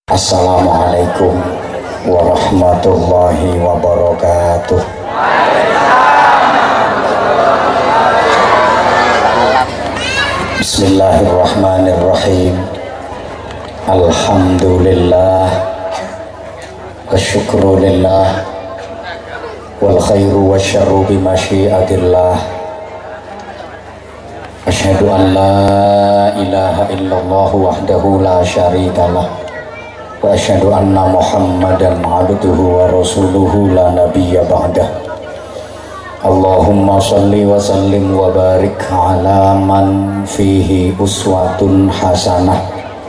Assalamualaikum warahmatullahi wabarakatuh. Bismillahirrahmanirrahim. Alhamdulillah wa syukrulillah wal khairu wa syarru bimasyiatillah. Asyhadu an la ilaha illallah wahdahu la syarikalah wa asyhadu anna Muhammadan abduhu wa rasuluhu la nabiyya ba'dah. Allahumma shalli wa sallim wa barik ala man fihi uswatun hasanah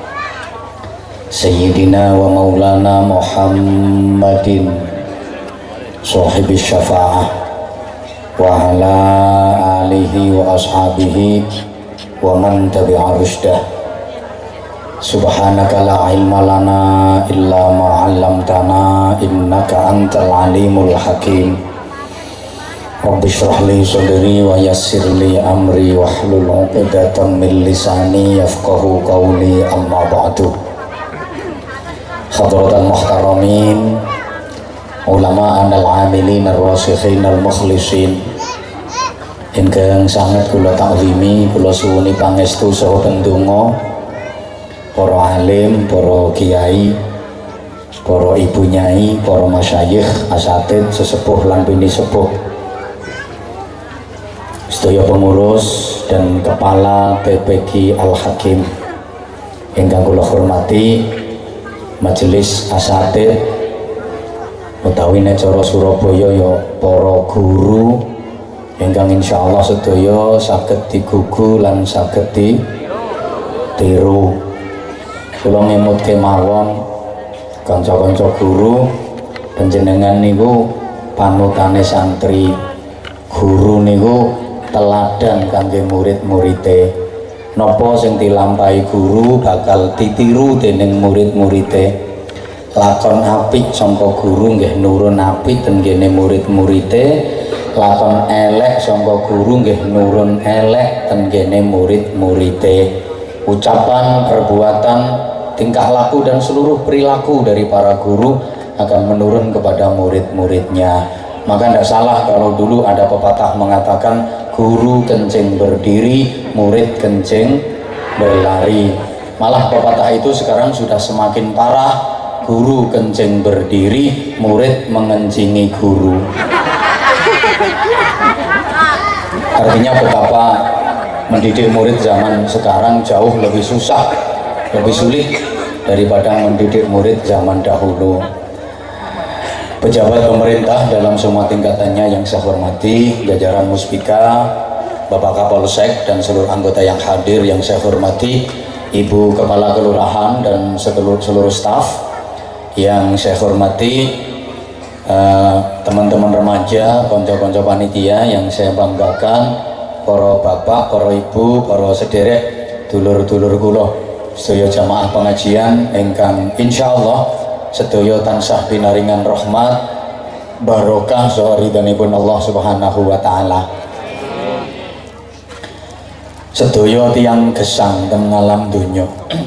Sayyidina wa maulana Muhammadin sahibis syafa'ah wa ala alihi wa ashabihi wa man tabi'a rushdah. Subhanaka la ilma lana illa ma 'allamtana innaka antal alimul hakim. Rabbi shrah li sadri wa yassir li amri wahlul 'uqdatam min lisani yafqahu qawli, amma ba'du. Hadratan muhtaramin ulama anal amilin ar-rasikhin al-mukhlisin ingkang sangat kula ta'zimi, kula suwuni pangestu saha pendonga para alim, para kiai, para ibu nyai, para masyayikh, asatid, sesepuh lan bini sepuh, sedaya pengurus dan kepala TPQ Al-Hakim ingkang kula hormati, majelis asatid utawi nek cara Surabaya ya para guru ingkang insyaallah sedaya saged digugu lan saged ditiru. Kula ngemutke mawon kanca-kanca guru, panjenengan niku panutane santri, guru niku teladan kangge murid-muride. Napa sing dilampahi guru bakal ditiru dening murid-muride. Lakon apik sangka guru nggih nurun apik ten kene murid-muride, lakon elek sangka guru nggih nurun elek ten kene murid-muride. Ucapan, perbuatan, tingkah laku dan seluruh perilaku dari para guru akan menurun kepada murid-muridnya. Maka tidak salah kalau dulu ada pepatah mengatakan guru kencing berdiri, murid kencing berlari. Malah pepatah itu sekarang sudah semakin parah, guru kencing berdiri, murid mengencingi guru. Artinya betapa mendidik murid zaman sekarang jauh lebih susah, lebih sulit daripada mendidik murid zaman dahulu. Pejabat pemerintah dalam semua tingkatannya yang saya hormati, jajaran Muspika, Bapak Kapolsek dan seluruh anggota yang hadir yang saya hormati, Ibu Kepala Kelurahan dan seluruh staf yang saya hormati, teman-teman remaja, konco-konco panitia yang saya banggakan, para bapak, para ibu, para sederek, dulur-dulur kula, sedaya jamaah pengajian ingkang insyaallah sedaya tansah pinaringan rahmat barokah saha ridhanipun Allah Subhanahu wa taala. Sedaya tiyang gesang teng alam donya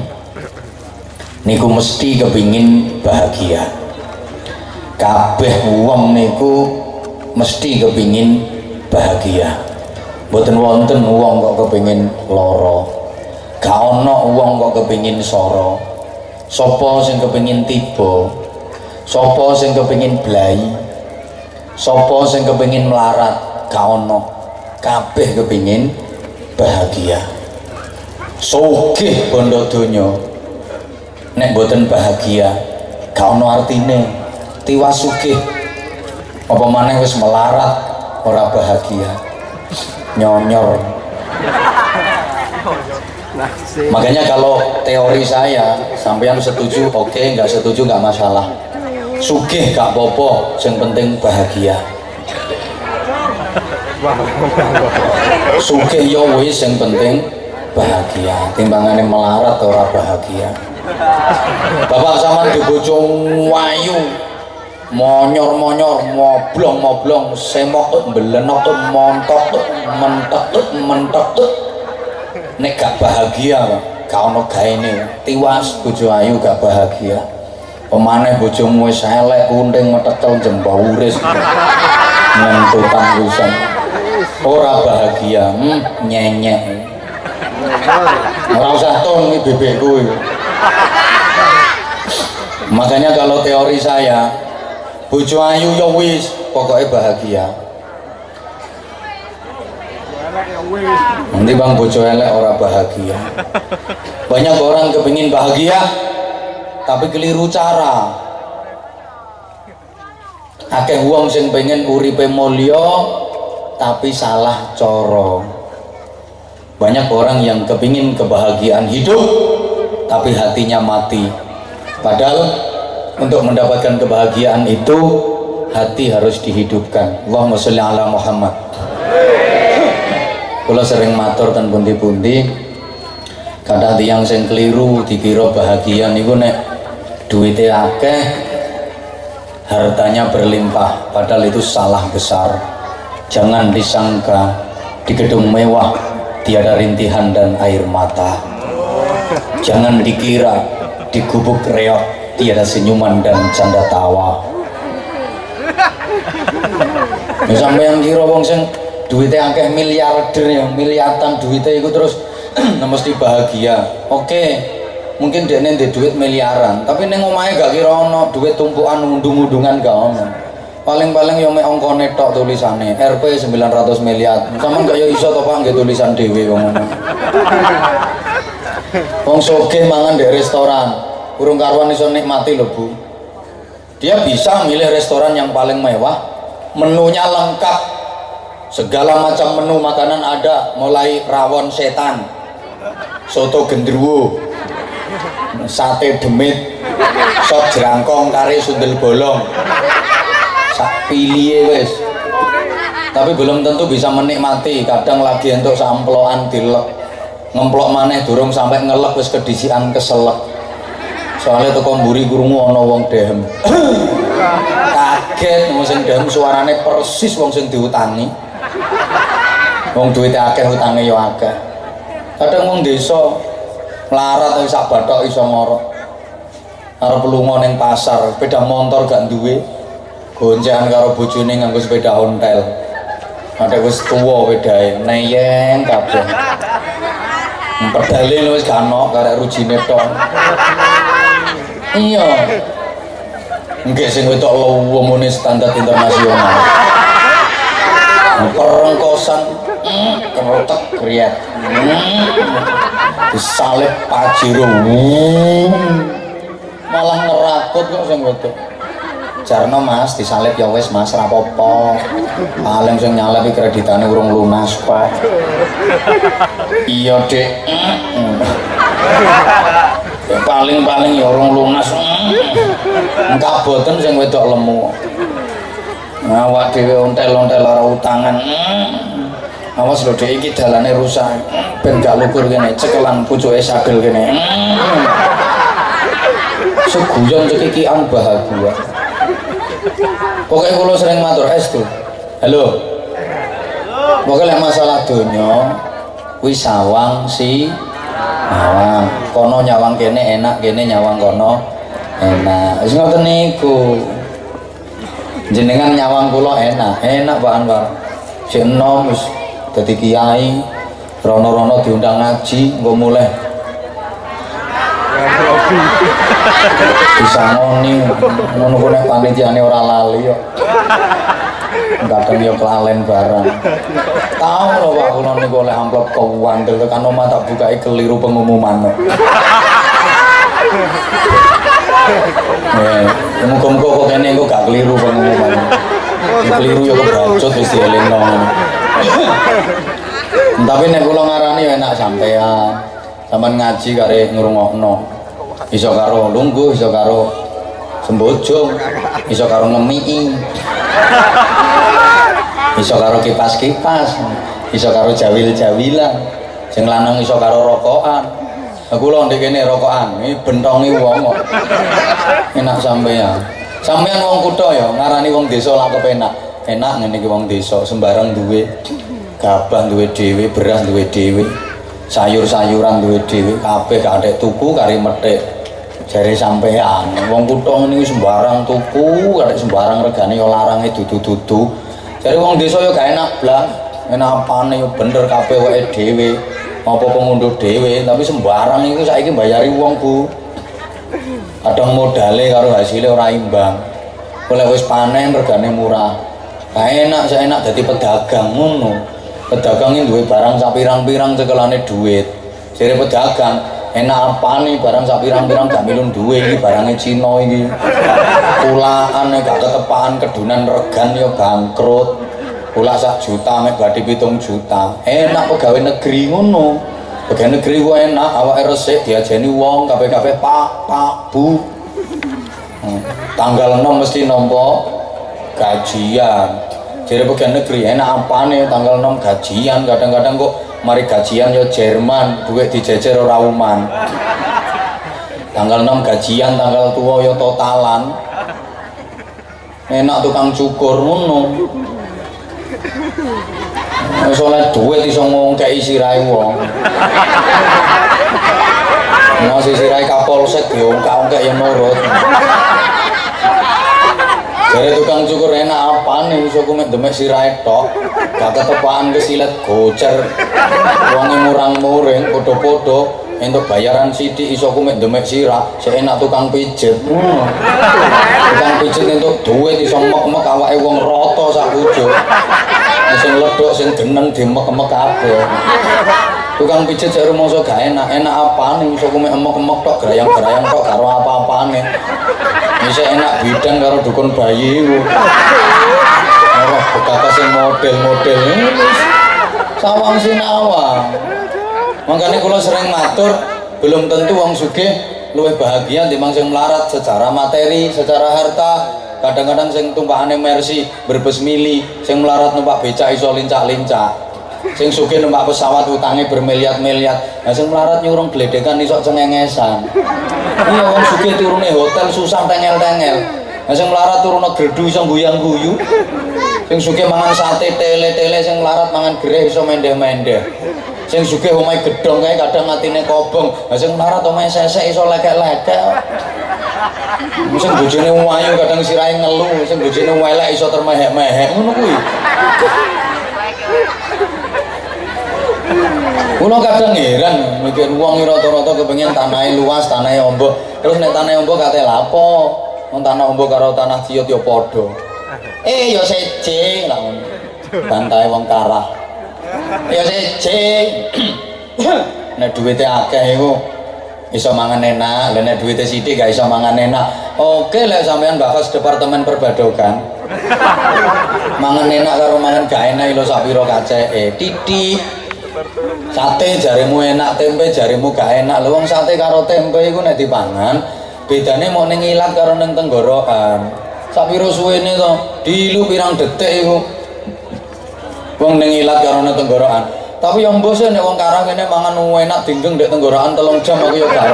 niku mesti kepingin bahagia. Kabeh wong niku mesti kepingin bahagia. Mboten wonten wong kok kepingin lara. Gak ana wong kok kepingin sara. Sapa sing kepingin tiba? Sapa sing kepingin blai? Sapa sing kepingin melarat? Gak ana. Kabeh kepingin bahagia. Sugih bondo donya nek mboten bahagia gak ana artine. Tiwas sugih apa maneh wis melarat ora bahagia, nyonyor. Makanya kalau teori saya sampean setuju oke, nggak setuju nggak masalah. Sugih gak apa-apa, yang penting bahagia. Sugih ya wis, yang penting bahagia. Timbangannya melarat ora bahagia. Bapak sampean di bojo wayu, monyor-monyor, moblong-moblong, semok, belenok, montok, mentok, nek gak bahagia, gak ono gaene, tiwas bojo ayu gak bahagia. Pemaneh bojomu wis elek kunting metekel jembauris. Ngentutan pisan. Ora bahagia, nyenyek. Ora usah ton iki bebekku iki. Makanya kalau teori saya, bojo ayu ya wis, pokoknya bahagia. Nanti bang bojo elek ora bahagia. Banyak orang kepingin bahagia, tapi keliru cara. Akeh wong sing pengen uripe mulya, tapi salah coro. Banyak orang yang kepingin kebahagiaan hidup, tapi hatinya mati. Padahal untuk mendapatkan kebahagiaan itu hati harus dihidupkan. Allahumma sholli ala Muhammad. Kula sering matur ten pundi-pundi, kadang tiyang sing keliru dikira bahagia niku nek duwite akeh, hartanya berlimpah, padahal itu salah besar. Jangan disangka di gedung mewah tiada rintihan dan air mata. Jangan dikira di gubuk reok tiada senyuman dan canda tawa. Ya sampai yang kira wong sing duitnya akeh miliarder ya, miliatan duitnya itu terus mesti bahagia. Oke, mungkin dia nanti duit miliaran, tapi neng omahe gak kira ono duit tumpukan undung-undungan gak ono. Paling-paling yang mek ongkone tok tulisane RP 900 miliar. Sampeyan gak ya iso to Pak nggih tulisan dhewe wong ngono. Wong sugih mangan di restoran, urung karuan iso nikmati lho Bu. Dia bisa milih restoran yang paling mewah, menunya lengkap, segala macam menu makanan ada, mulai rawon setan, soto gendruwo, sate demit, sop jerangkong, kari sundel bolong, sak pilie wis. Tapi belum tentu bisa menikmati, kadang lagi untuk samplokan dilek. Ngemplok maneh durung sampai ngelek wis kedisian keselek. Soalnya teko mburi krungu ana wong dehem. Kaget wong sing dehem suarane persis wong sing diutangi. Wong duwite akeh utange ya akeh. Kadang wong desa melarat sak bathok iso ngorok. Arep lunga ning pasar, sepeda motor gak duwe. Goncengan karo bojone nganggo sepeda ontel. Ada wis tuwa wedahe, neyeng kabeh. Pedale wis gak ono karek rujine tok. Iya. Nggih sing wetok luwemune standar internasional. Perengkosan kerotek kriat. Disalib pajero. Malah ngerakut kok sing wetok. Jarno Mas disalib ya wis Mas ra apa-apa. Paling sing nyalip iki kreditane urung lunas kok. Iya, Dik. Paling-paling ya urung lunas. Engka boten sing wedok lemu. Awak dhewe ontel-ontel ora utangan. Awas lho Dik iki dalane rusak. Ben gak lukur kene, cekelan pucuke sagel kene. Seguyon cekikian bahagia. Pokoknya kalau sering matur tuh, halo. Pokoknya masalah dunia, wis sawang si nyawang. Kono nyawang kene enak, kene nyawang kono enak. Wis ngoten niku. Jenengan nyawang kula enak Pak Anwar. Sik enom wis dadi kiai, rono-rono diundang ngaji, engko mulai disangoni ngono kuwi nek panitiane ora lali kok. Kadang yo kelalen barang. Tahu lho Pak kula niku oleh amplop kewandel tekan omah tak bukae keliru pengumuman. Muga-muga kok kene engko gak keliru pengumuman. Keliru yo kebacut wis dielingno. Tapi nek kula ngarani enak sampean. Sampeyan ngaji kare ngrungokno. Iso karo lungguh, iso karo sembojong, iso karo ngemii, iso karo kipas-kipas, iso karo jawil-jawilan, sing lanang iso karo rokokan. Aku lho ndek kene rokokan, iki bentongi wong kok. Enak sampean. Sampean wong kutha ya, ngarani wong desa lak kepenak. Enak ngene iki wong desa, sembarang duwe. Gabah duwe dhewe, beras duwe dhewe. Sayur-sayuran duwe dhewe, kabeh gak atek tuku kari methik. jare sampean wong kutha niku sembarang tuku karek sembarang regane yo larange dudu-dudu jare wong desa yo gak enak blas enak apane yo bener kabeh wae dhewe apa pengunduh dhewe tapi sembarang iku saiki mbayari wong Bu kadang modale karo hasilnya ora imbang oleh wis panen regane murah gak enak seenak dadi pedagang ngono pedagang iki duwe barang sapirang-pirang cekelane duit jare pedagang enak apa nih barang sak pirang-pirang gak milun duwe iki barangnya Cina iki pulaan gak ketepaan kedunan regan ya bangkrut pula 1 juta mek badhe 7 juta enak pegawai negeri ngono pegawai negeri ku enak awake resik diajeni wong kabeh-kabeh pak bu tanggal 6 mesti nampa gajian jadi pegawai negeri enak apa nih tanggal 6 gajian kadang-kadang kok mari gajian yo Jerman, duit dijejer ora uman. Tanggal 6 gajian, tanggal tua yo totalan. Enak tukang cukur ngono. Wis oleh duit iso ngongkeki sirahe wong. Masih sirahe Kapolsek diongkak-ongkek yo nurut. Jare tukang cukur enak apane iso ku mek demek sirahe tok. Gak ketepaan kesilet gocer. Wonge murang-muring padha-padha entuk bayaran sithik iso ku mek demek sirah, seenak tukang pijet. Tukang pijet entuk duit iso mek-mek awake wong rata sak ujug. Sing ledok sing geneng dimek-mek kabeh. Tukang pijet jare rumangsa gak enak apane iso ku mek emek-emek tok grayang-grayang tok karo apa-apane. Bisa enak bidan karo dukun bayi iku. Ora bekakase sing model-model sawang sinawang. Makanya kula sering matur belum tentu wong sugih luwih bahagia timbang sing melarat secara materi, secara harta. Kadang-kadang sing tumpakane Mercy berbes mili, sing melarat numpak becak iso lincak-lincak. Sing sugih numpak pesawat utange bermiliat-miliat. Nah sing melarat nyurung gledekan iso cengengesan. Iya wong sugih turune hotel susah tengel-tengel. Nah sing melarat turune gerdu iso guyang-guyu. Sing sugih mangan sate tele-tele, sing melarat mangan gereh iso mendeh-mendeh. Sing sugih omahe gedhong kae kadang atine kobong. Lah sing melarat omahe sesek iso lekek-lekek. Sing bojone wayu kadang sirahe ngelu, sing bojone welek iso termehek-mehek ngono kuwi. Kulo kadang heran mikir wong rata-rata kepengin tanahe luas, tanahe ombo. Terus nek tanahe ombo kate lapo? Wong tanah ombo karo tanah ciut ya padha. Ya seje lah ngono. Bantahe wong karah. Ya seje. Nek duwite akeh iku iso mangan enak, lha nek duwite sithik gak iso mangan enak. Oke lek sampean bahas departemen perbadogan. Mangan enak karo mangan gak enak lho sak pira kaceke. Titik. Sate jarimu enak, tempe jarimu gak enak. Lho wong sate karo tempe iku nek dipangan, bedane mau ning ilat karo ning tenggorokan. Sak pira suwene to, dilu pirang detik iku. Wong ning ilat karo ning tenggorokan. Tapi yang mbok nek wong karang kene mangan enak dinggeng ndek tenggorokan 3 jam aku ya karo.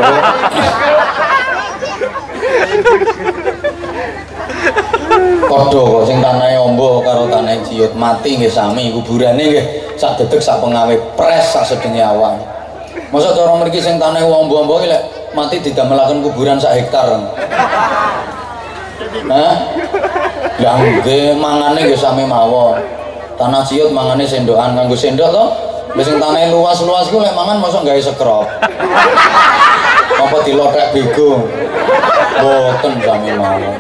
Padha kok sing tanahe ombo karo tanahe ciut mati nggih sami kuburane nggih sak dedeg sak pengawe pres sak sedenge awak. Mosok cara mriki sing tanahe ombo-ombo iki lek mati didamelaken kuburan sak hektar. Hah? Lah nggih mangane nggih sami mawon. Tanah ciut mangane sendokan nganggo sendok to. Lah sing tanahe luas-luas iku lek mangan mosok gawe sekrop. Apa dilothek bego. Boten sami mawon.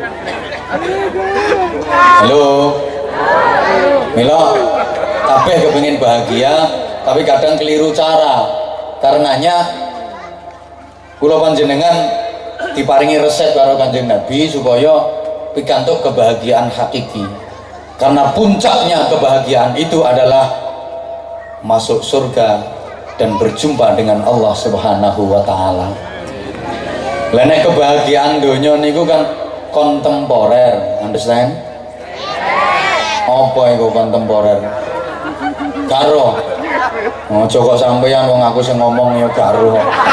Halo. Milo, kabeh kepengin bahagia, tapi kadang keliru cara. Karenanya kula panjenengan diparingi resep karo Kanjeng Nabi supaya pikantuk kebahagiaan hakiki. Karena puncaknya kebahagiaan itu adalah masuk surga dan berjumpa dengan Allah Subhanahu wa taala. Lah nek kebahagiaan donya niku kan kontemporer, understand? Apa iku kontemporer? Karo. Aja kok sampeyan wong aku sing ngomong ya karo.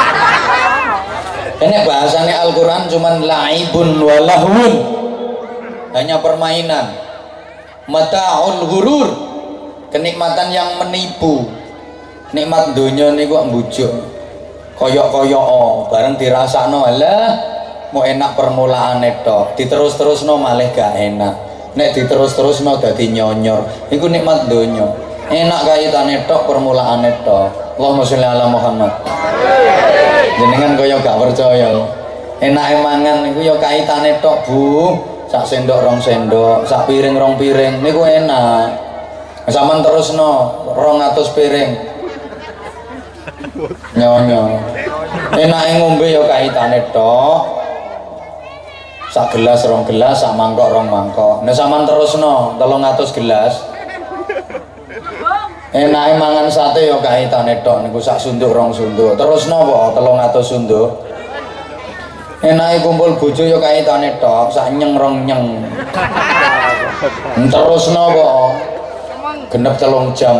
Ini bahasane Al-Qur'an cuman laibun wa lahwun. Hanya permainan. Mata'ul ghurur. Kenikmatan yang menipu. Nikmat donya niku mbujuk. koyok-koyok bareng dirasakno lah mau enak permulaane tok diterus-terusno malah gak enak nek diterus-terusno dadi nyonyor iku nikmat donya enak kaitane tok permulaane tok Allahumma sholli ala Muhammad jenengan kaya gak percaya enake mangan niku ya kaitane tok Bu sak sendok rong sendok sak piring rong piring niku enak sampean terusno 200 piring nyonyo enake ngombe ya kaitane tok sak gelas rong gelas sak mangkok rong mangkok nek sampean terusno 300 gelas enake mangan sate ya kaitane tok niku sak sunduk rong sunduk terusno apa 300 sunduk enake kumpul bojo ya kaitane tok sak nyeng rong nyeng terusno apa genep 3 jam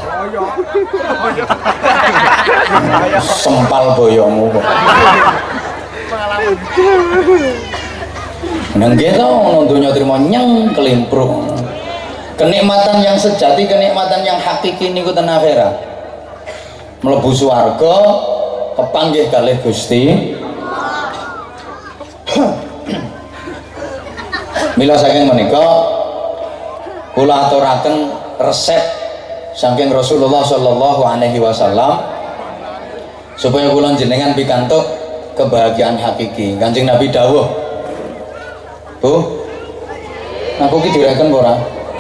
sempal boyomu kok nang gitu nontonnya terima nyeng kelimpruk kenikmatan yang sejati kenikmatan yang hakiki niku ten akhirat mlebu swarga kepanggih kalih Gusti mila saking menika kula aturaken resep saking Rasulullah sallallahu alaihi wasallam supaya kula jenengan pikantuk kebahagiaan hakiki. Kanjeng Nabi dawuh, Bu, aku ki direken ora?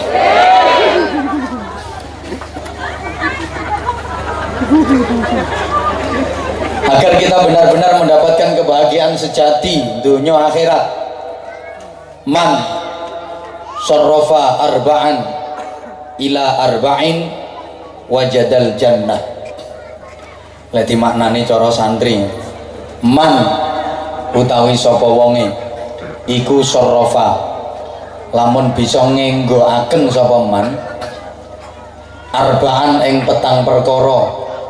Agar kita benar-benar mendapatkan kebahagiaan sejati dunia akhirat. Man sarrafa arba'an ila arba'in wajadal jannah. Leti maknane cara santri. Man utawi sapa wonge iku sarrafa lamun bisa ngenggoaken sapa man arba'an ing petang perkara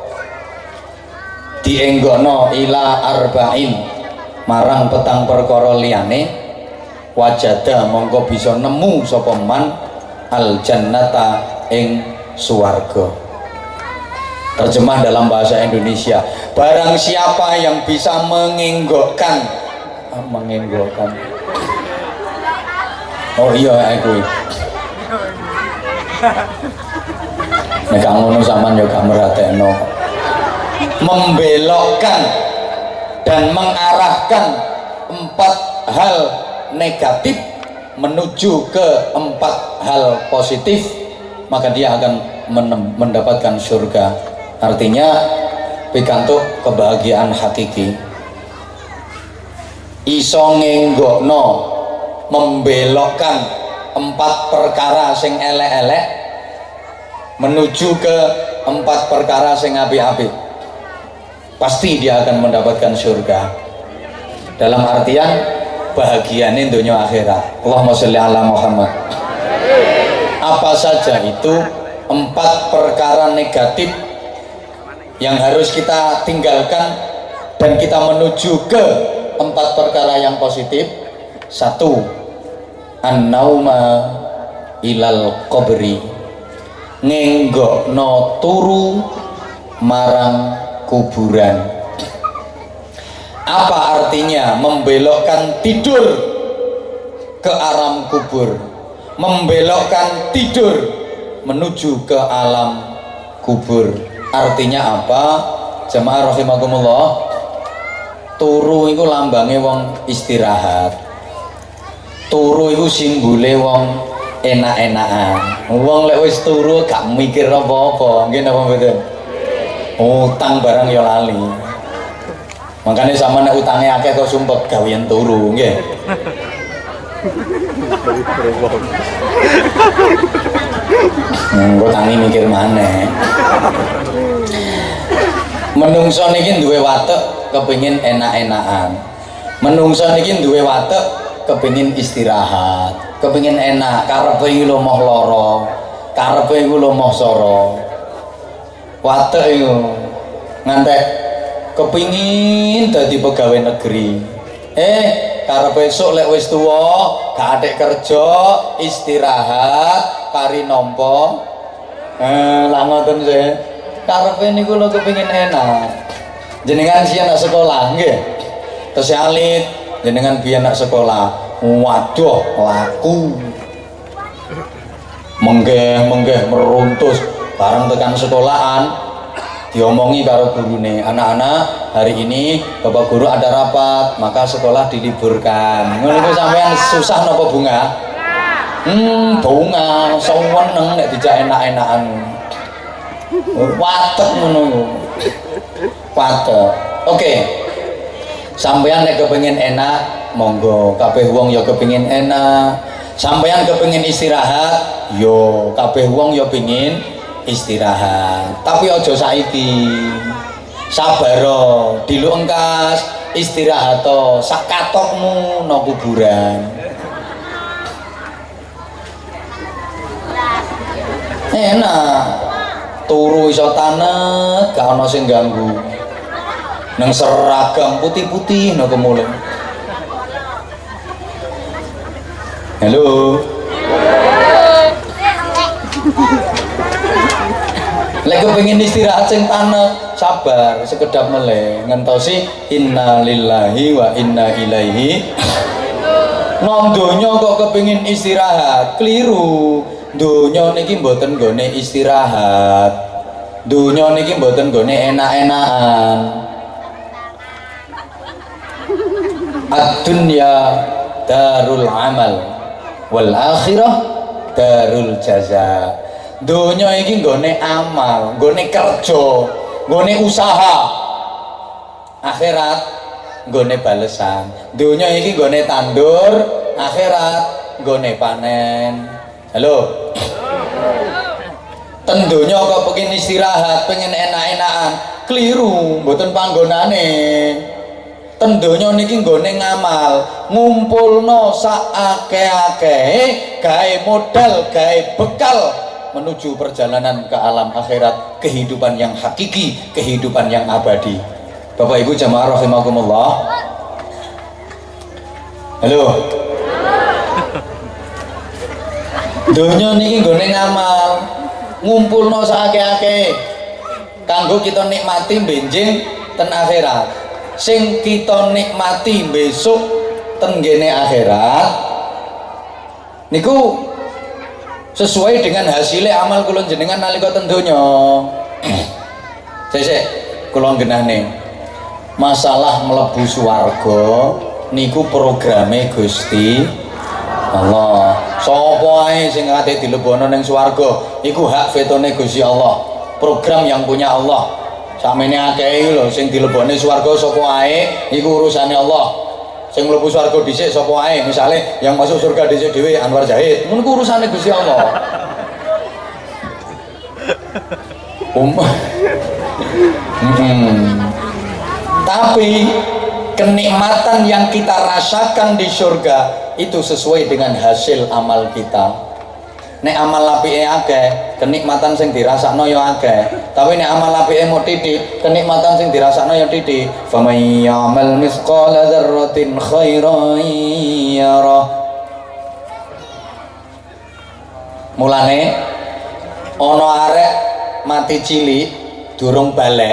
dienggono ila arba'in marang petang perkara liyane wajada mongko bisa nemu sapa man al jannata ing suwarga. Terjemah dalam bahasa Indonesia, barang siapa yang bisa mengenggokkan oh iya aku nek ngono sampean yo gak merhatekno membelokkan dan mengarahkan 4 hal negatif menuju ke 4 hal positif, maka dia akan mendapatkan surga. Artinya pikantuk kebahagiaan hakiki iso ngenggokno membelokkan 4 perkara sing elek-elek menuju ke 4 perkara sing apik-apik, pasti dia akan mendapatkan surga. Dalam artian bahagianin dunia akhirat. Allahumma sholli ala Muhammad. Apa saja itu 4 perkara negatif yang harus kita tinggalkan dan kita menuju ke 4 perkara yang positif. 1. An-nauma ilal qabri, ngenggokno turu marang kuburan. Apa artinya membelokkan tidur ke alam kubur, membelokkan tidur menuju ke alam kubur? Artinya apa? Jamaah rahimakumullah, turu itu lambangnya wong istirahat, turu itu simbole wong enak-enakan. Wong lek wis turu gak mikir apa-apa, nggih napa mboten? Utang barang ya lali. Makanya sama nek utangnya akeh kok sumpek gawean turu, nggih. Engko tangi mikir maneh. Menungso niki duwe watek kepengin enak-enakan. Menungso niki duwe watek kepengin istirahat, kepengin enak, karepe iki lho moh lara, karepe iku lho moh sara. Watek iku ngantek kepingin dadi pegawai negeri. Karepe esuk lek wis tuwa gak atik kerja, istirahat kari nampa. Lah ngoten sih. Karepe niku lho kepengin enak. jenengan sih anak sekolah nggih. Terus alit jenengan biyen anak sekolah. Waduh, laku. Menggeh meruntus bareng tekan sekolahan diomongi karo gurune, anak-anak hari ini bapak guru ada rapat maka sekolah diliburkan. Ngono iku sampean susah napa bunga? Bunga seneng nek dijak enak-enakan. Watek ngono iku. Watek. Oke. Sampean nek kepengin enak monggo, kabeh wong ya kepengin enak. Sampeyan kepengin istirahat, yo kabeh wong yo pengin istirahat. Tapi aja saiki. Sabar dilu engkas istirahat sak katokmu nang kuburan. Enak. Turu iso tanek, gak ana sing ganggu. Nang seragam putih-putih nang kemulung. Halo. Lek kepengin istirahat sing tanek, sabar sekedap meleh ngentosi inna lillahi wa inna ilaihi. Nang donya kok kepengin istirahat, keliru. Donya niki mboten nggone istirahat. Donya niki mboten nggone enak-enakan. Ad-dunya darul amal wal akhirah darul jaza. Donya iki nggone amal, nggone kerja, nggone usaha. Akhirat nggone balesan. Donya iki nggone tandur, akhirat nggone panen. Halo. Ten donya kok pengen istirahat, pengen enak-enakan, keliru, mboten panggonane. Tendonya niki nggone ngamal, ngumpulno sak akeh-akehe gawe modal, gawe bekal menuju perjalanan ke alam akhirat, kehidupan yang hakiki, kehidupan yang abadi. Bapak Ibu jamaah rahimakumullah. Halo. Donya niki nggone ngamal, ngumpulno sak akeh-akehe kanggo kita nikmati benjing ten akhirat. Sing kita nikmati besok tenggene akhirat niku sesuai dengan hasilnya amal kula jenengan nalika ten donya. Sesek kula genahne masalah mlebu swarga niku programe Gusti Allah. Sapa ae sing ate dilebono ning swarga iku hak vetone Gusti Allah, program yang punya Allah. Sakmene akeh iki lho sing dilebone swarga sapa ae iku urusane Allah. Sing mlebu swarga dhisik sapa ae, misale yang masuk surga dhisik dhewe Anwar Zahid. Ngono ku urusane Gusti Allah. Tapi kenikmatan yang kita rasakan di surga itu sesuai dengan hasil amal kita. Nek amal apike akeh, kenikmatan sing dirasakno ya akeh. Tapi nek amal apike mau titik, kenikmatan sing dirasakno ya titik. Faman ya'mal mithqala dzarratin khairan yarah. Mulane ana arek mati cilik durung balik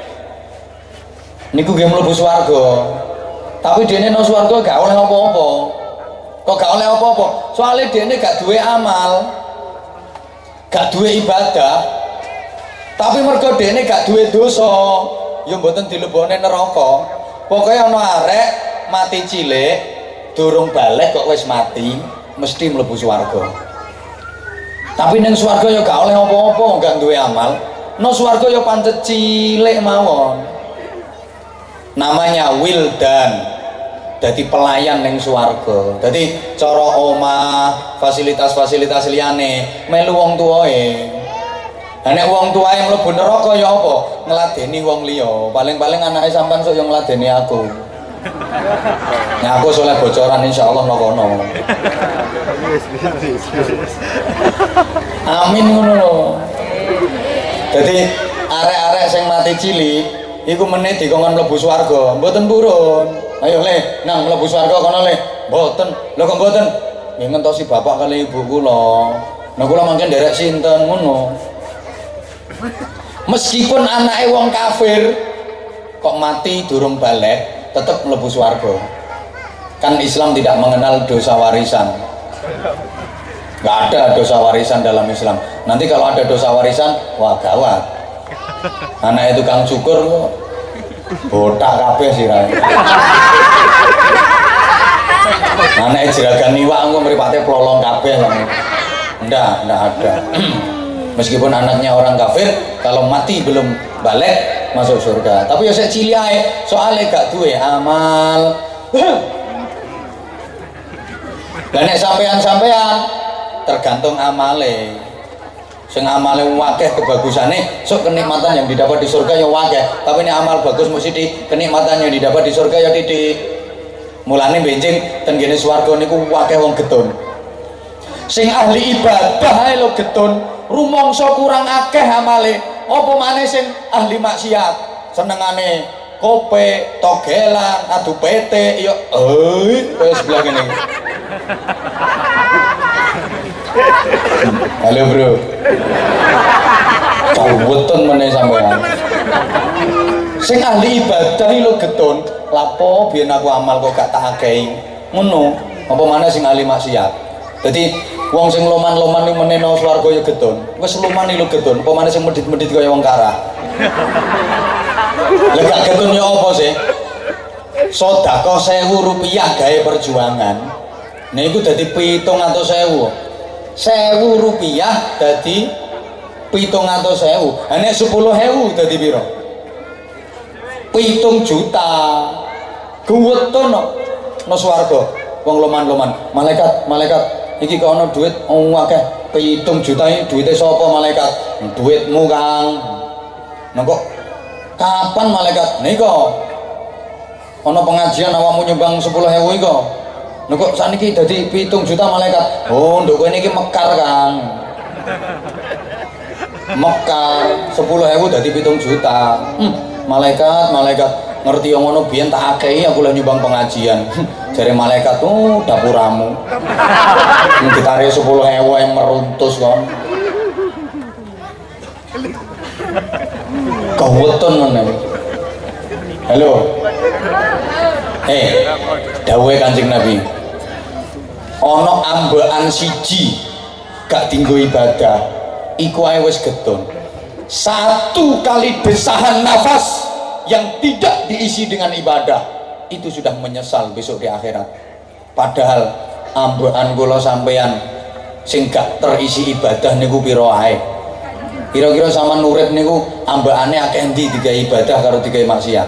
niku nggih mlebu swarga. Tapi dene nang swarga gak oleh apa-apa. Kok gak oleh apa-apa? Soalnya dene gak duwe amal, gak duwe ibadah. Tapi mergo dene gak duwe dosa, ya mboten dilebone neraka. Pokoke ana arek mati cilik, durung balik kok wis mati, mesti mlebu swarga. Tapi ning swarga ya gak oleh apa-apa, gak duwe amal. Nang swarga ya pancet cilik mawon. Namanya wildan. Jadi pelayan ning swarga. Jadi cara omah, fasilitas-fasilitas liyane melu wong tuwae. Lah nek wong tuwae mlebu neraka ya apa? Ngladeni wong liya. Paling-paling anake sampean sok yo ngladeni aku. Nah aku soleh bocoran insyaallah nang kono. Amin ngono lho. Dadi arek-arek sing mati cilik iku meneh dikongkon mlebu swarga, mboten purun. Ayo le, nang mlebu swarga kono le. Mboten. Lho kok mboten? Nggih ngentosi bapak kali ibu kula. Nah kula mangken nderek sinten ngono. Meskipun anake wong kafir, kok mati durung balik tetap mlebu swarga. Kan Islam tidak mengenal dosa warisan. Nggak ada dosa warisan dalam Islam. Nanti kalau ada dosa warisan, wah gawat. Anak itu tukang cukur botak kabeh sih ra. Anake jeragan iwak engko mripate plolong kabeh lah. Ndak ada. Meskipun anaknya orang kafir, kalau mati belum balik masuk surga. Tapi ya sik cilik ae, soalnya gak duwe amal. Lah nek sampean tergantung amale. Sing amale wakeh kebagusane, sok kenikmatan yang didapat di surga ya wakeh. Tapi nek amal bagus mesti kenikmatan yang didapat di surga ya titik. Mulane benjing ten kene swarga niku wakeh wong getun. Sing ahli ibadah ae lho getun, rumangsa kurang akeh amale. Apa maneh sing ahli maksiat, senengane kope, togelan, adu PT, ya wis sebelah kene. Halo bro, cawutan meneh sampean. Sing ahli ibadah iki lho getun, lapo biyen aku amal kok gak tak akehi. Ngono, apa maneh sing ahli maksiat. Dadi wong sing loman-loman niku meneh nang swarga ya getun. Wis luman iki lho getun, apa maneh sing medhit-medhit kaya wong karah. Lah gak getun ya apa sih? Sedekah 1000 rupiah gawe perjuangan. Niku dadi 700.000. 1000 rupiah dadi 700.000. Ha nek 10.000 dadi piro? 7 juta. Guwetun no swarga wong loman-loman. Malaikat iki kok ana duit akeh 7 juta iki duwite sapa malaikat? Duitmu Kang. Nah kok kapan malaikat? Nika ana pengajian awakmu nyumbang 10.000 iki. Lho kok sakniki dadi 7 juta malaikat. Oh, nduk kowe niki mekar, Kang. Mekar 10.000 dadi 7 juta. Malaikat ngerti yang ngono biyen tak akehi aku lho nyumbang pengajian. Jare malaikat, "Oh, dapuramu." Ditarik 10.000 yang meruntus kon. Kawuton meneh. Halo. Dawuhe Kanjeng Nabi. Ana ambekan siji gak dienggo ibadah, iku ae wis getun. 1 kali desahan nafas yang tidak diisi dengan ibadah itu sudah menyesal besok di akhirat. Padahal ambekan kula sampeyan sing gak terisi ibadah niku pira ae. Kira-kira sama urip niku ambekane akeh endi digawe ibadah karo digawe maksiat?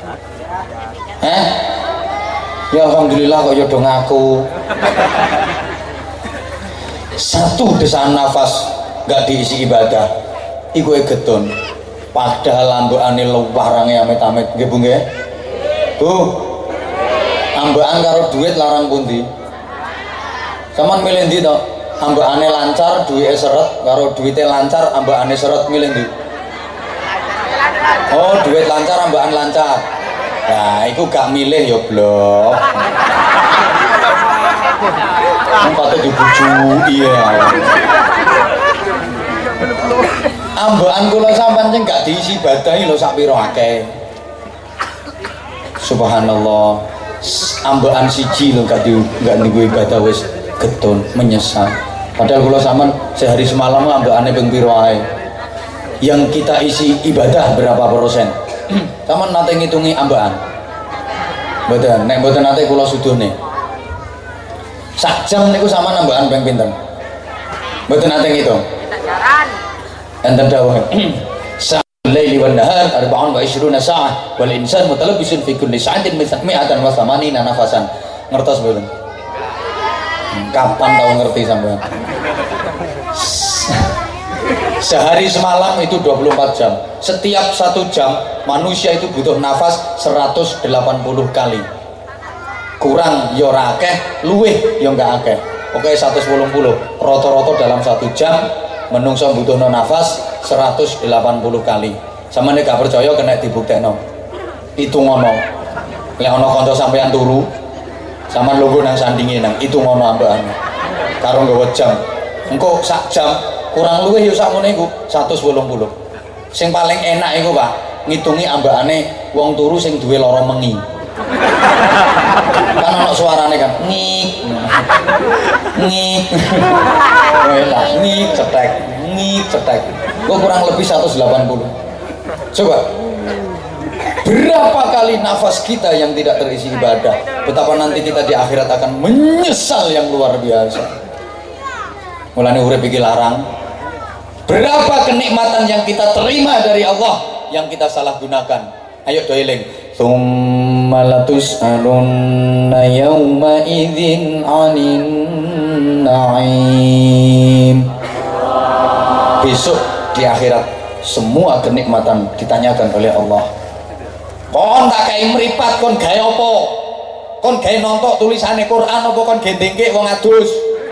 Ya alhamdulillah kok yo do ngaku. 1 desahan nafas gak diisi ibadah iku getun. Padahal ambekane luwarange amit-amit nggih Bu nggih. Bu. Ambekan karo duit larang pundi? Saman milih ndi to? Ambekane lancar, duwite seret, karo duwite lancar, ambekane seret milih ndi? Oh, duit lancar, ambekan lancar. Nah, iku gak milih ya blok. Patut dibujuki ya. Ambekan kula sampean sing gak diisi ibadah lho sak pira akeh. Subhanallah. Ambekan siji lho gak niku ibadah wis getun menyesal. Padahal kula sampean sehari semalam ambekane ping pira ae. Yang kita isi ibadah berapa persen? Sampeyan nate ngitungi ambekan. Mboten, nek mboten nate kula suduhne. Sak jam niku sampeyan ambekan ping pinten? Mboten nate ngitung. Enten dawuh. Laili wan nahar 24 sa'ah wal insan mutalabbisun fi kulli sa'atin mi'atan wa thamanina nafasan. Ngertos mboten? Kapan tahu ngerti sampean? Sehari semalam itu 24 jam. Setiap 1 jam manusia itu butuh nafas 180 kali. Kurang ya ora akeh, luwih ya enggak akeh. Oke 180. Rata-rata dalam 1 jam menungso butuhno nafas 180 kali. Samane gak percaya kena dibuktekno. Itu ngono. Lek ana kanca sampean turu, sampean lungguh nang sandinge nang itu ngono ambekane. Karo nggawa jam. Engko sak jam kurang luwih ya sak ngene iku 180. Sing paling enak iku Pak, ngitungi ambekane wong turu sing duwe lara mengi. Kan ana suarane kan ngik. Ngik. Wela, ngik cetek, ngik cetek. Kok kurang lebih 180. Coba. Berapa kali nafas kita yang tidak terisi ibadah, betapa nanti kita di akhirat akan menyesal yang luar biasa. Mulane urip iki larang. Berapa kenikmatan yang kita terima dari Allah yang kita salah gunakan. Ayo doeling. Tsumma latus'alunna yawma idzin 'anin na'im. Besok di akhirat semua kenikmatan ditanyakan oleh Allah. Kon tak kayak meripat, kon gawe apa? Kon gawe nontok tulisannya Quran apa kon gendengke wong adus?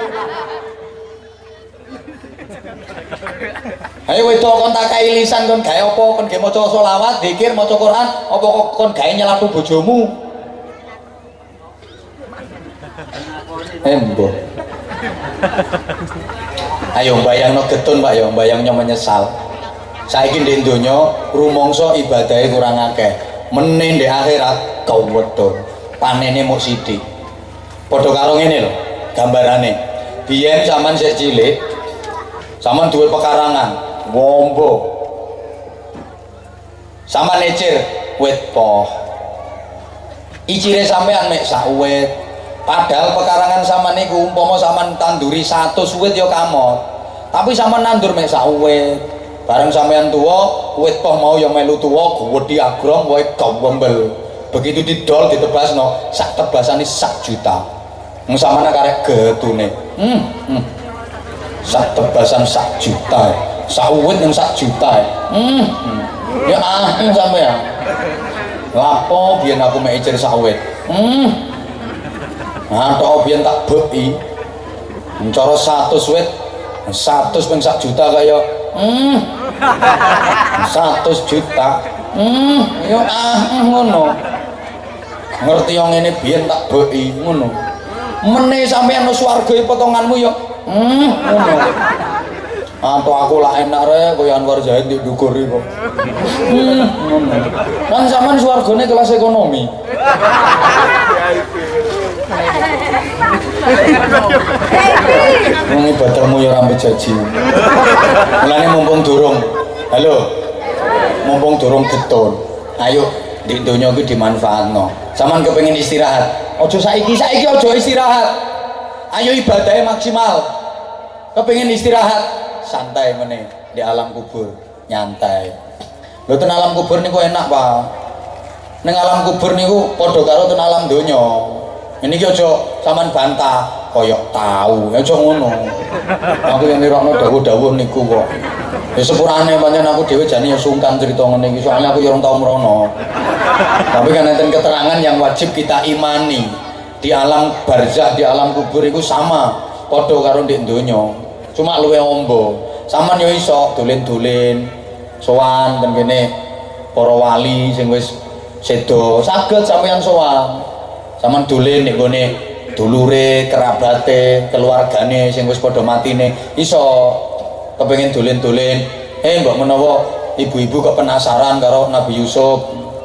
Ayo wedok kon tak kayak lisan kon gawe apa? Kon gawe maca selawat, zikir, maca Quran apa kon gawe nyelatu bojomu? Mbok. Ayo bayangno getun Pak ya, bayangnya menyesal. Saiki ndek donya rumangsa ibadahe kurang akeh. Meneh di akhirat kau wedon panene muk sithik. Padha karo ngene lho gambarane. Biyen sampean sik cilik, sampean duwe pekarangan, wombo. Sampean ecir wit poh. Icire sampean mek sak wit. Padahal pekarangan sampean niku umpama sampean tanduri 100 wit ya kamot. Tapi sampean nandur mek sak wit. Bareng sampean tua, wit poh mau yang melu tua, gede agrong, wae gawembel. Begitu didol, ditebasno, sak tebasane 1 juta. Sampeyan karek getune. Sak tebasan 1 juta. Sak wit yang 1 juta. Ya sampeyan. Lapo biyen aku mek icir sak wit. Nah, tok biyen tak beki. Cara 100 wit, 100 ping 1 juta kaya 100 juta. Ya ngono. Ngerti yang ngene biyen tak beki ngono. Meneh sampeyan nang swarga potonganmu ya ngono. Atau aku lah enak rek kaya Anwar Zahid di dukur iku. Ngono. Kan sampean swargane kelas ekonomi. Wong ibadahmu ya ora bejaji. Mulane mumpung durung. Halo. Mumpung durung getun. Ayo di donya iki dimanfaatno. Sampeyan kepengin istirahat. Aja saiki aja istirahat. Ayo ibadahnya maksimal. Kepengin istirahat, santai meneh di alam kubur, nyantai. Lho ten alam kubur niku enak, Pak. Ning alam kubur niku padha karo ten alam donya. Ini ki aja sampean bantah koyok tahu, aja ngono. Aku yang nirokno dawuh-dawuh niku kok. Ya sepurane pancen aku dhewe jane ya sungkan crita ngene iki, soalnya aku ya ora tau mrono. Tapi kan enten keterangan yang wajib kita imani. Di alam barzah, di alam kubur iku sama, padha karo ndek donya. Cuma luwe ombo. Sampeyan ya iso dolen-dolen sowan ten kene para wali sing wis sedo, saged sampeyan sowan. Sampeyan dolen nek gone dulure, kerabate, keluargane sing wis padha matine, iso kepengin dolen-dolen. Mbok menawa ibu-ibu kok penasaran karo Nabi Yusuf.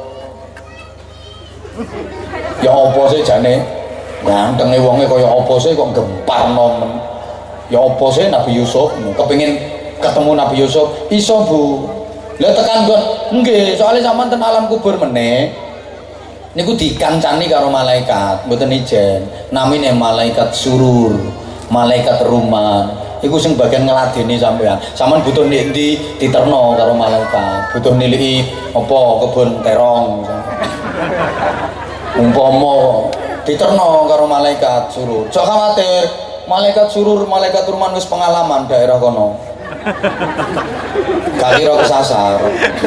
Ya apa sih jane? Gantenge wonge kaya apa sih kok gemparno men. Ya apa sih Nabi Yusuf? Kepengin ketemu Nabi Yusuf, iso Bu. Lah tekan kon, nggih, soalnya sampean ten alam kubur meneh. Niku dikancani karo malaikat, mboten ijen. Namine malaikat surur, malaikat rumah. Iku sing bagian ngladeni sampean. Sampean butuh nek ndi diterno karo malaikat. Butuh niliki apa kebun terong. Umpama diterno karo malaikat surur. Sok khawatir, malaikat surur, malaikat rumah wis pengalaman daerah kono. Gak kira kesasar.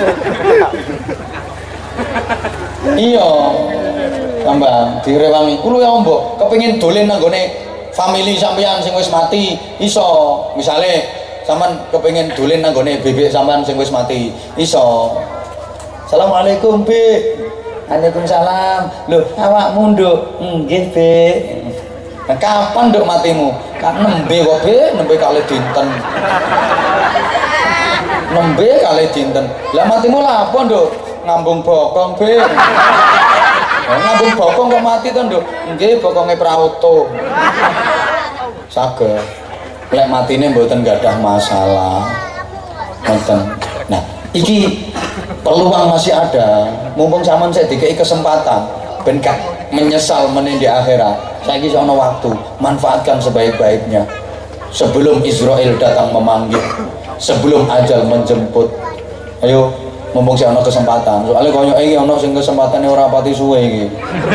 Iya, tambah direwangi. Kulo ya mbok kepengin dolen nang gone family sampean sing wis mati, iso. Misale sampean kepengin dolen nang gone bebek sampean sing wis mati, iso. Assalamualaikum, Bik. Waalaikumsalam. Lho, awakmu nduk? Nggih, Bik. Nah, kapan nduk matimu? Kan nembe kok, Bik, nembe kali dinten. Nembe kali dinten. Lah matimu lah apa, Nduk? ngambung bokong, Be. Ngambung bokong kok mati to, Nduk? Nggih, bokonge prauto. Saged. Lek matine mboten gadah masalah. Ngoten. Nah, iki peluang masih ada. Mumpung sampean saya dikei kesempatan ben gak menyesal meneh di akhirat. Saiki iso ana waktu, manfaatkan sebaik-baiknya. Sebelum Israel datang memanggil, sebelum ajal menjemput. Ayo, mumpung sih ana kesempatan. Soalnya koyo iki ana sing kesempatane ora pati suwe iki.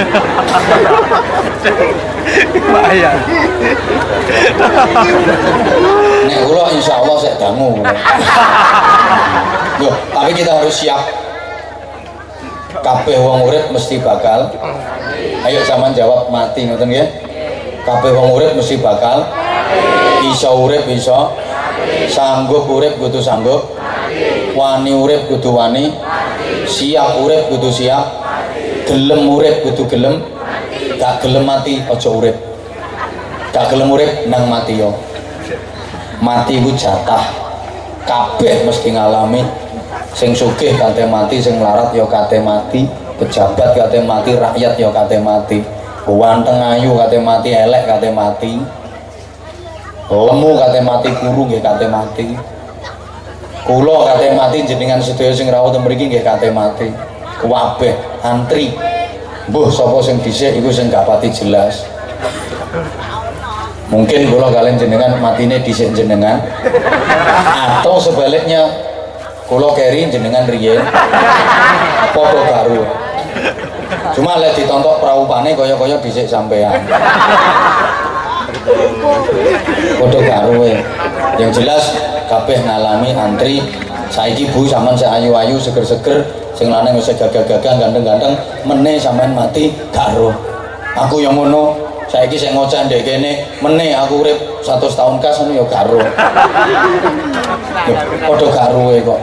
Bahaya. Nek kula insyaallah sik dangu. Yo, tapi kita harus siap. Kabeh wong urip mesti bakal. Ayo sampean jawab mati ngoten nggih. Kabeh wong urip mesti bakal. Iso urip iso. Sanggup urip kudu sanggup. Wani urip kudu wani. Siap urip kudu siap. Gelem urip kudu gelem. Gak gelem mati aja urip. Gak gelem urip nang mati yo. Mati ku jatah. Kabeh mesti ngalami. Sing sugih kate mati, sing melarat ya kate mati, pejabat kate mati, rakyat ya kate mati, ganteng ayu kate mati, elek kate mati, lemu kate mati, kuru nggih kate mati, kula kate mati, jenengan sedaya sing rawuh teng mriki nggih kate mati, kabeh antri. Mbuh sapa sing dhisik iku sing gak pati jelas. Mungkin kula kalian jenengan matine dhisik jenengan, atau sebaliknya kula keri jenengan riyen padha garu. Cuma lek ditontok praupane kaya-kaya dhisik sampean. Padha garu. Yang jelas kabeh ngalami antri. Saiki Bu sampean sing ayu-ayu seger-seger, sing lanang wis gagah-gagah ganteng-ganteng, meneh sampean mati garu. Aku yang ngono. Saiki sing ngoceh ndek kene, meneh aku urip 100 tahun kas ngono ya garu. Padha garuwe kok.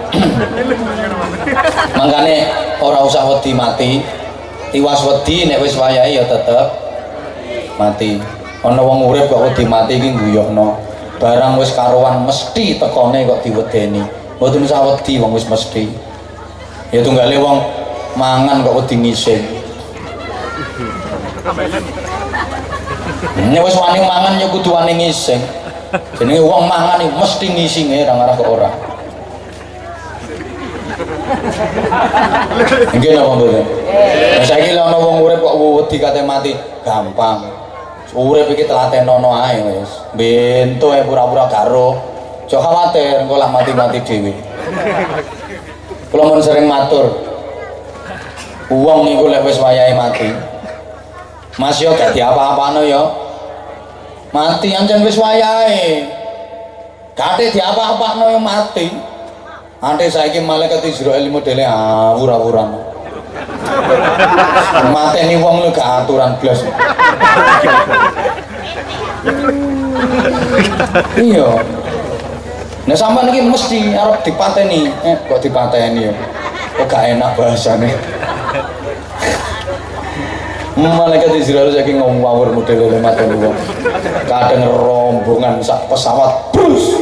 Mangkane ora usah wedi mati. Tiwas wedi nek wis wayahe ya tetep mati. Ana wong urip kok wedi mati iki guyokno. Barang wis karuan mesti tekone kok diwedeni. Mboten usah wedi wong wis mesti. Ya tunggale wong mangan kok wedi ngising. Nek wis wani mangan ya kudu wani ngising. Jenenge wong mangan iki mesti ngisinge ra ngarah kok ora. Nggih napa mboten? Lah saiki lek ana wong urip kok wedi kate mati, gampang. Urip iki telatenono ae wis. Bento ae pura-pura garo. Aja khawatir engko lah mati-mati dhewe. Kula mun sering matur. Wong niku lek wis wayahe mati, Mas yo gak diapa-apano yo. Mati ancen wis wayahe. Gate diapa-apano yo mati. Ante saiki malaikat Israil modele awur-awuran. Mateni wong lho gak aturan blas. Iya. Nah sampean iki mesti arep dipateni. Kok dipateni yo. Kok gak enak bahasane. Malaikat Israel saking ngawur model mateni wong. Kadang rombongan sak pesawat brus.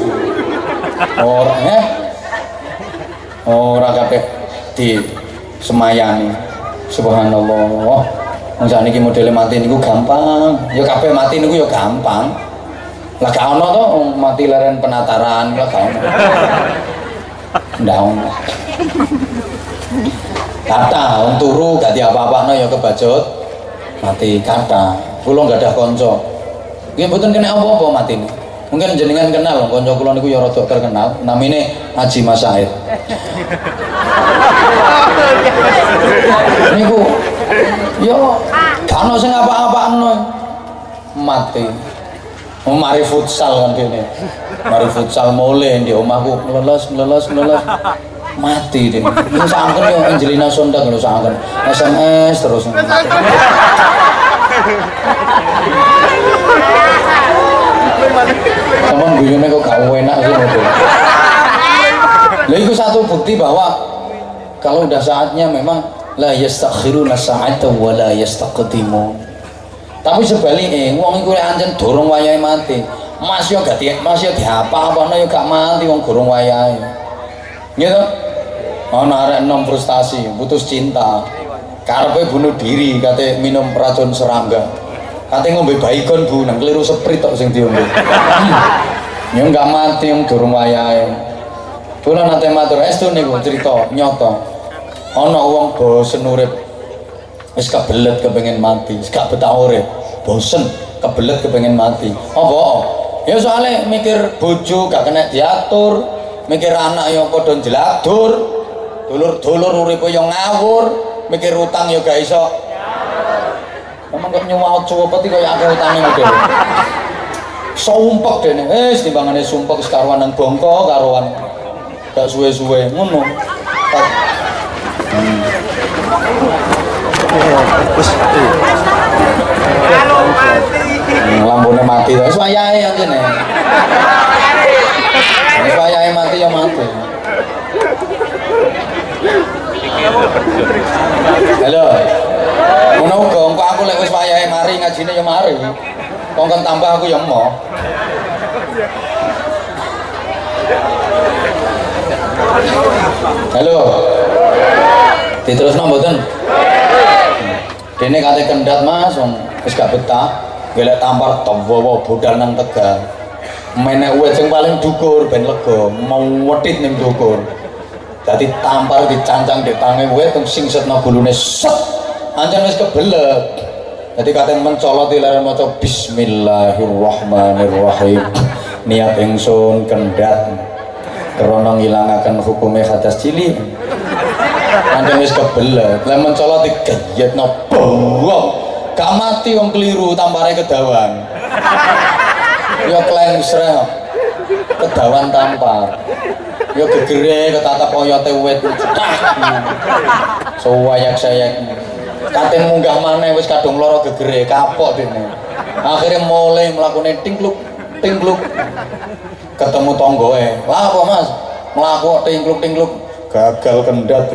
Ora kabeh di semayani. Subhanallah. Wong sakniki modele mati niku gampang. Ya kabeh mati niku ya gampang. Lah gak ono to mati leren penataran ya gak ono. Ndak ono. Kata wong turu gak diapa-apano ya kebajut. Mati kata, kula nggak ada konco. Nggih mboten kena apa-apa mati ini. Mungkin jenengan kenal, konco kula niku ya rada terkenal. Namine Haji Mas Said. Niku, yo, kano sing apa-apano mati. Mari futsal kan kene. Mari futsal mole di omahku meleles. Mati deh. Ini sangken yo Angelina Sondang lho sangken. SMS terus. Temen guyone kok gak enak sih mobil. Lah itu satu bukti bahwa kalau udah saatnya memang la yastakhiruna sa'ata wa la yastaqdimu. Tapi sebaliknya wong iku lek ancen durung wayahe mati. Mas yo diapa-apane yo gak mati wong durung wayahe. Gitu. ana arek enom frustasi putus cinta karepe bunuh diri kate minum racun serangga kate ngombe baikon Bu nang keliru seprit tok sing diombe ya enggak mati yang durung wayahe kula nate matur estu niku crita nyata ana wong bosen urip wis kebelet kepengin mati wis gak betah urip bosen kebelet kepengin mati apa ya soalnya mikir bojo gak kena diatur mikir anak yang padha njladur dulur-dulur uripe yang ngawur mikir utang ya gak iso memang kok nyuwat cuwepet kaya akeh utange model sumpek dene wis timbangane sumpek sekaruan nang bongko karuan gak suwe-suwe ngono lambune mati wis wayahe anjene wis wayahe mati ya mati. Halo. Ngono uga engko aku lek wis wayahe mari ngajine ya mari. Kongkon tambah aku ya emoh. Halo. Diterusno mboten? Dene kate kendhat Mas, wis gak betah. Golek tampar tombo budal nang Tegal. Menek uwit sing paling dhukur ben lega, mau wedhit ning dhukur. Dadi tampar dicancang di tangi uwit sing setno gulune set. Ancen wis kebelet. Dadi katen mencolot dilarang maca bismillahirrahmanirrahim. Niat ingsun kendhat krana ngilangaken hukume hadas cilik. Ancen wis kebelet, lek mencolot digeyetno bawang. Gak mati wong keliru tampare kedawan. Ya klengsreh. Kedawan tampar. Ya gegere ketatap oyote wit. Suwayak-sayak. Katen munggah maneh wis kadung lara gegere kapok dene. Akhire mulai mlakune tingkluk. Ketemu tonggoe. Lah apa Mas? Mlaku tingkluk. Gagal kendhat.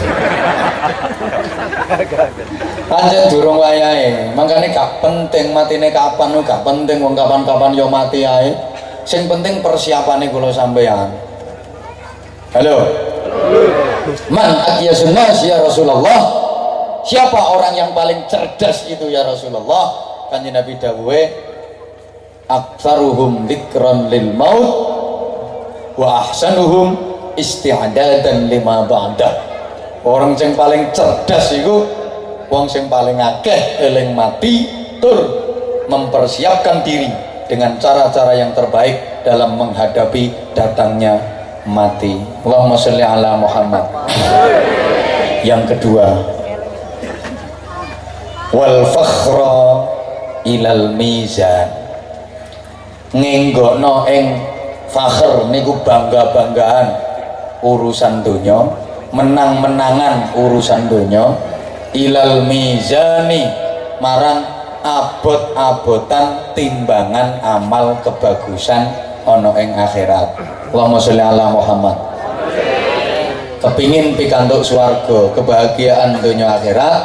Pancen durung wayahe, mangkane gak penting matine kapan, gak penting wong kapan-kapan yo mati ae. Sing penting persiapane kula sampean. Halo. Man aqyasun nas ya Rasulullah? Siapa orang yang paling cerdas itu ya Rasulullah? Kanjeng Nabi dawuhe aktsaruhum dzikran lil maut wa ahsanuhum isti'dadan lima ba'dah. Orang yang paling cerdas itu wong sing paling akeh eling mati tur mempersiapkan diri dengan cara-cara yang terbaik dalam menghadapi datangnya mati. Allahumma sholli ala Muhammad. Yang kedua, wal fakhra ilal mizan. Ngenggokno ing fakhr niku bangga-banggaan urusan dunia, menang-menangan urusan dunia, ilal mizani marang abot-abotan timbangan amal kebagusan ana ing akhirat. Allahumma sholli ala Muhammad. Kepingin pikantuk swarga, kebahagiaan dunia akhirat,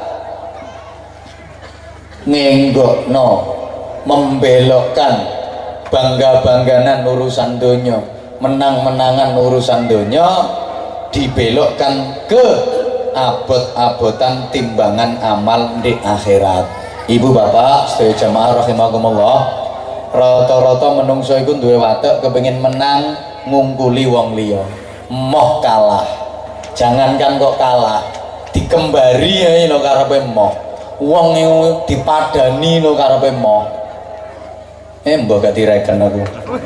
ngenggokno membelokkan bangga-bangganan urusan dunia, menang-menangan urusan dunia dibelokkan ke abot-abotan timbangan amal di akhirat. Ibu bapak sedaya jamaah rahimakumullah, rata-rata menungso iku duwe watek kepengin menang ngungkuli wong liya, moh kalah. Jangankan kok kalah, dikembari ae lho karepe moh. Wong dipadani lho karepe moh. Mbok gak direken aku.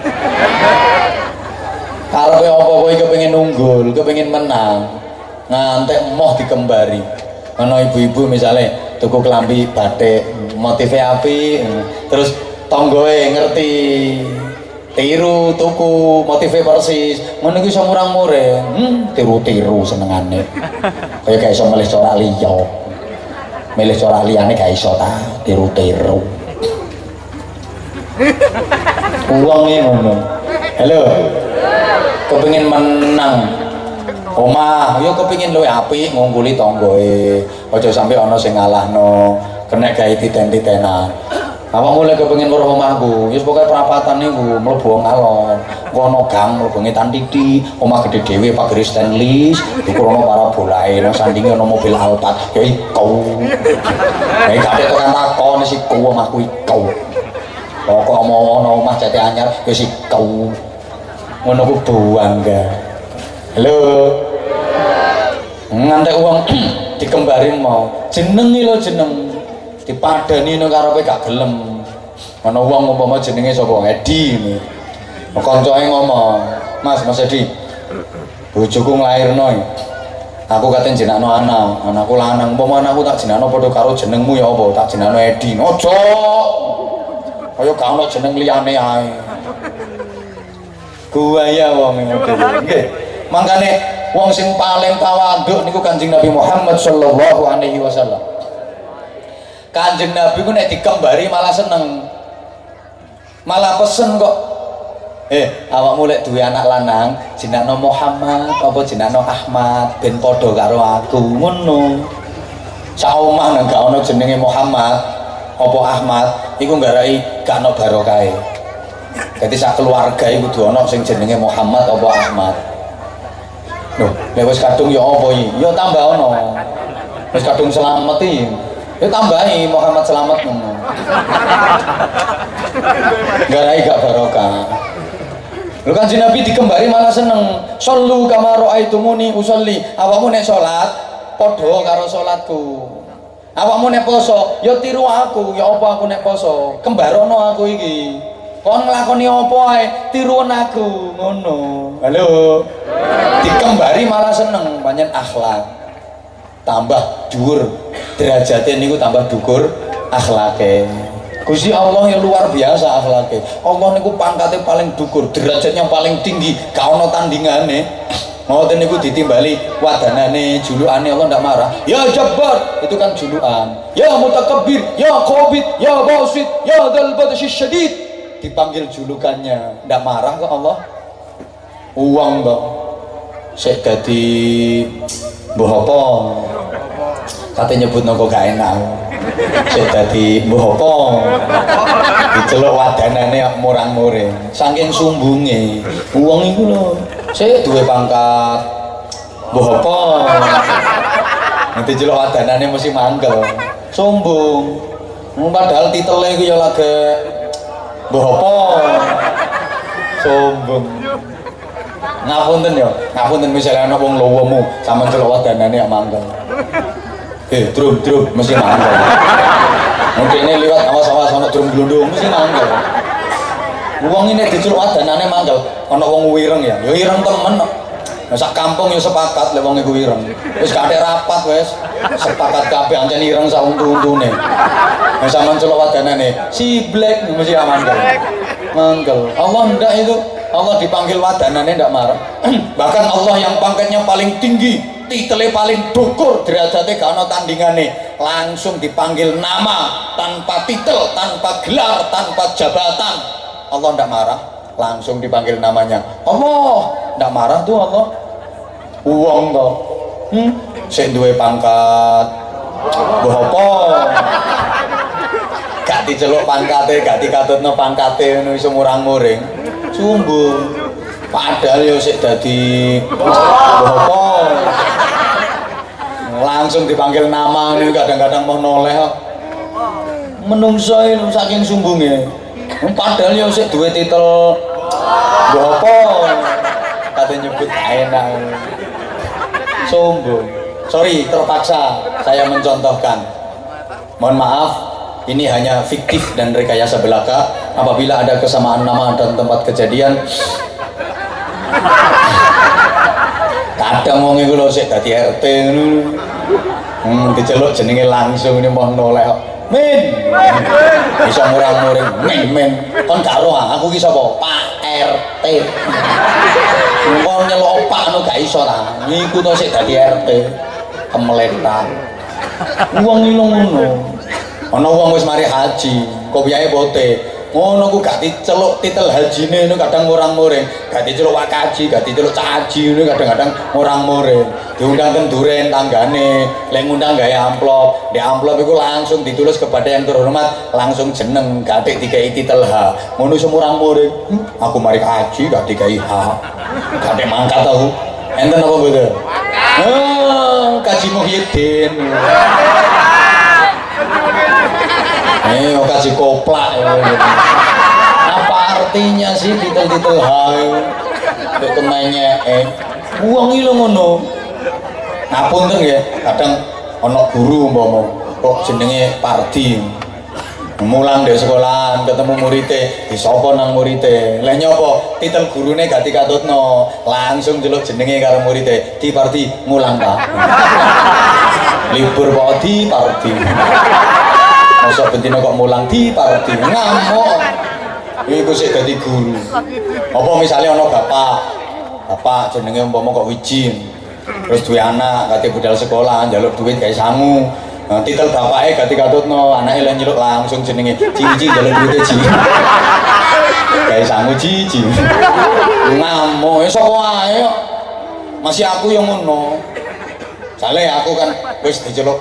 Karepe apa kowe kepengin unggul, kepengin menang, ngantek moh dikembari. Ana ibu-ibu misale tuku klambi batik, motive apik, terus tanggoe ngerti tiru tuku motive persis, ngono iku iso murang-mure. Tiru-tiru senengane. Kaya gak iso milih corak liya. Milih corak liyane gak iso ta, tiru-tiru. Uang iki ngono. Halo. Kepingin menang omah ya kepingin luwih apik ngungkuli tanggoe, aja sampe ana sing ngalahno, kena gawe titen-titenan. Apa mulai kepengin weruh omahku, wis pokoke perapatan niku mlebu ngalor. Kono gang mlebu ngetan titik, omah gede dhewe pagere stainless, dikurono parabolae, nang sandinge ono mobil Alphard. Ya iku. Nek gak tekan takon sik ku omahku iku. Kok mau ono omah cete anyar ya sik ku. Ngono ku bangga. Halo. Ngantek wong dikembarin mau. Jenengi lho jeneng. Dipadani nang karepe gak gelem. Ana wong umpama jenenge sapa Edi ngene. Kancane ngomong, "Mas Edi. Bojoku nglairno. Aku katen jenakno anakku lanang. Umpama anakku tak jenakno padha karo jenengmu ya apa? Tak jenakno Edi." Ojo. Kaya gak ono jeneng liyane ae. Guaya wong ngono. Nggih. Mangkane wong sing paling tawadhu niku Kanjeng Nabi Muhammad sallallahu alaihi wasallam. Kanjeng Nabi ku nek dikembari malah seneng. Malah pesen kok. Awakmu lek duwe anak lanang, jenakno Muhammad apa jenakno Ahmad ben padha karo aku. Ngono. Sak omah nang gak ono jenenge Muhammad apa Ahmad, iku nggarai gak ono barokahe. Dadi sak keluarga iku kudu ono sing jenenge Muhammad apa Ahmad. Loh, lek wis kadung ya apa iki? Ya tambah ono. Wis kadung selamat iki. Ya tambahi Muhammad selamat ngono. Garai gak barokah. Lho Kanjeng Nabi dikembari malah seneng. Shollu kama raaitumuni usolli. Awakmu nek salat padha karo salatku. Awakmu nek poso ya tiru aku. Ya apa aku nek poso? Kembarono aku iki. Kon nglakoni apa ae tiruan aku ngono. Halo. Dikembari malah seneng pancen akhlak. Tambah dhuwur derajate niku tambah dhuwur akhlake. Gusti Allah yang luar biasa akhlake. Allah niku pangkate paling dhuwur, derajatnya paling tinggi, gak ono tandingane. Ngoten niku ditimbali wadanane, julukane Allah ndak marah. Ya Jabbar, itu kan julukan. Ya Mutakabbir, ya Qabid, ya Basit, ya Dzal Batsyis Syadid. Dipanggil julukannya, ndak marah kok Allah. Uang kok. Sik dadi mbuh apa? Kate nyebut nang gak enak. Sik dadi mbuh apa? Diceluk wadanane murang-muring. Saking sumbunge. Wong iku lho, sik duwe pangkat mbuh apa? Nek diceluk wadanane mesti mangkel. Sombong. Padahal titele iku ya lagi mbuh apa? Sombong. Ngapunten ya, ngapunten misalnya ana wong lowomu sampean celuk wadanane ya mangkel. Drum mesti mangkel. Mungkin ini liwat awas-awas ana drum glundung mesti mangkel. Wong ini diceluk wadanane mangkel, ana wong wireng ya ireng temen kok. Nah, sak kampung ya sepakat lek wong iku ireng. Wis gak rapat wis. Sepakat kabeh ancen ireng sak untu-untune. Nah, sampean celuk wadanane si black mesti mangkel. Mangkel. Allah ndak itu. Allah dipanggil wadanane ndak marah. Bahkan Allah yang pangkatnya paling tinggi, titele paling dhuwur, derajate gak ana tandingane, langsung dipanggil nama tanpa titel, tanpa gelar, tanpa jabatan. Allah ndak marah, langsung dipanggil namanya. Allah ndak marah tuh Allah. Uang toh. Sing duwe pangkat mbuh apa? Gak diceluk pangkate, gak dikatutno pangkate ngono iso murang-muring. Sumbung. Padahal ya sik dadi apa? Langsung dipanggil nama ini kadang-kadang mau noleh kok. Menungso itu saking sumbunge. Padahal ya sik duwe titel apa? Katanya nyebut enak. Sombong. Sorry, terpaksa saya mencontohkan. Mohon maaf. Ini hanya fiktif dan rekayasa belaka. Apabila ada kesamaan nama dan tempat kejadian, kadang wong iku lho sik dadi RT ngono. Diceluk jenenge langsung ini mau noleh. Min. Bisa murang-muring. Men. Kon gak ro aku ki sapa? Pak RT. Wong nyeluk Pak ngono gak iso ta. Niku to sik dadi RT. Kemeletan. Wong iki ngono. Ana wong wis mari haji, kopiahe bote. ngono ku gak diceluk titel hajine ngono kadang ngurang-muring, gak diceluk wakaji, gak diceluk caji ngono kadang-kadang ngurang-muring. Diundang kenduren tanggane, lek ngundang gawe amplop, di amplop iku langsung ditulis kepada yang terhormat, langsung jeneng, gak dikai titel H. Ngono semurang-muring. Aku mari kaji gak dikai H. Gak mangkat aku. Enten apa mboten? Kaji Muhyiddin. Kaji koplak. Apa artinya sih titel-titel hai? Untuk kemenye uang iki lho ngono. Ngapunten nggih, kadang ana guru umpama kok jenenge Pardi. Mulang dari sekolahan ketemu muridé, di sapa nang muridé. Lah nyopo titel gurune gak dikatutno, langsung jeluk jenenge karo muridé. Di Pardi ngulang Pak. Libur kok di Pardi. Masa bentine kok mulang di Pardi. Ngamuk. Iku sik dadi guru. Apa misalnya ana bapak jenenge umpama kok Wijin. Terus duwe anak kate budal sekolah njaluk duit gawe sangu. Nah, titel bapaknya gak dikatutno, anaknya lah nyeluk langsung jenenge Cici jalan duitnya Ci. Kayak sangu Cici. Ngamuk, sapa wae kok. Masih aku yang ngono. Soalnya aku kan wis diceluk.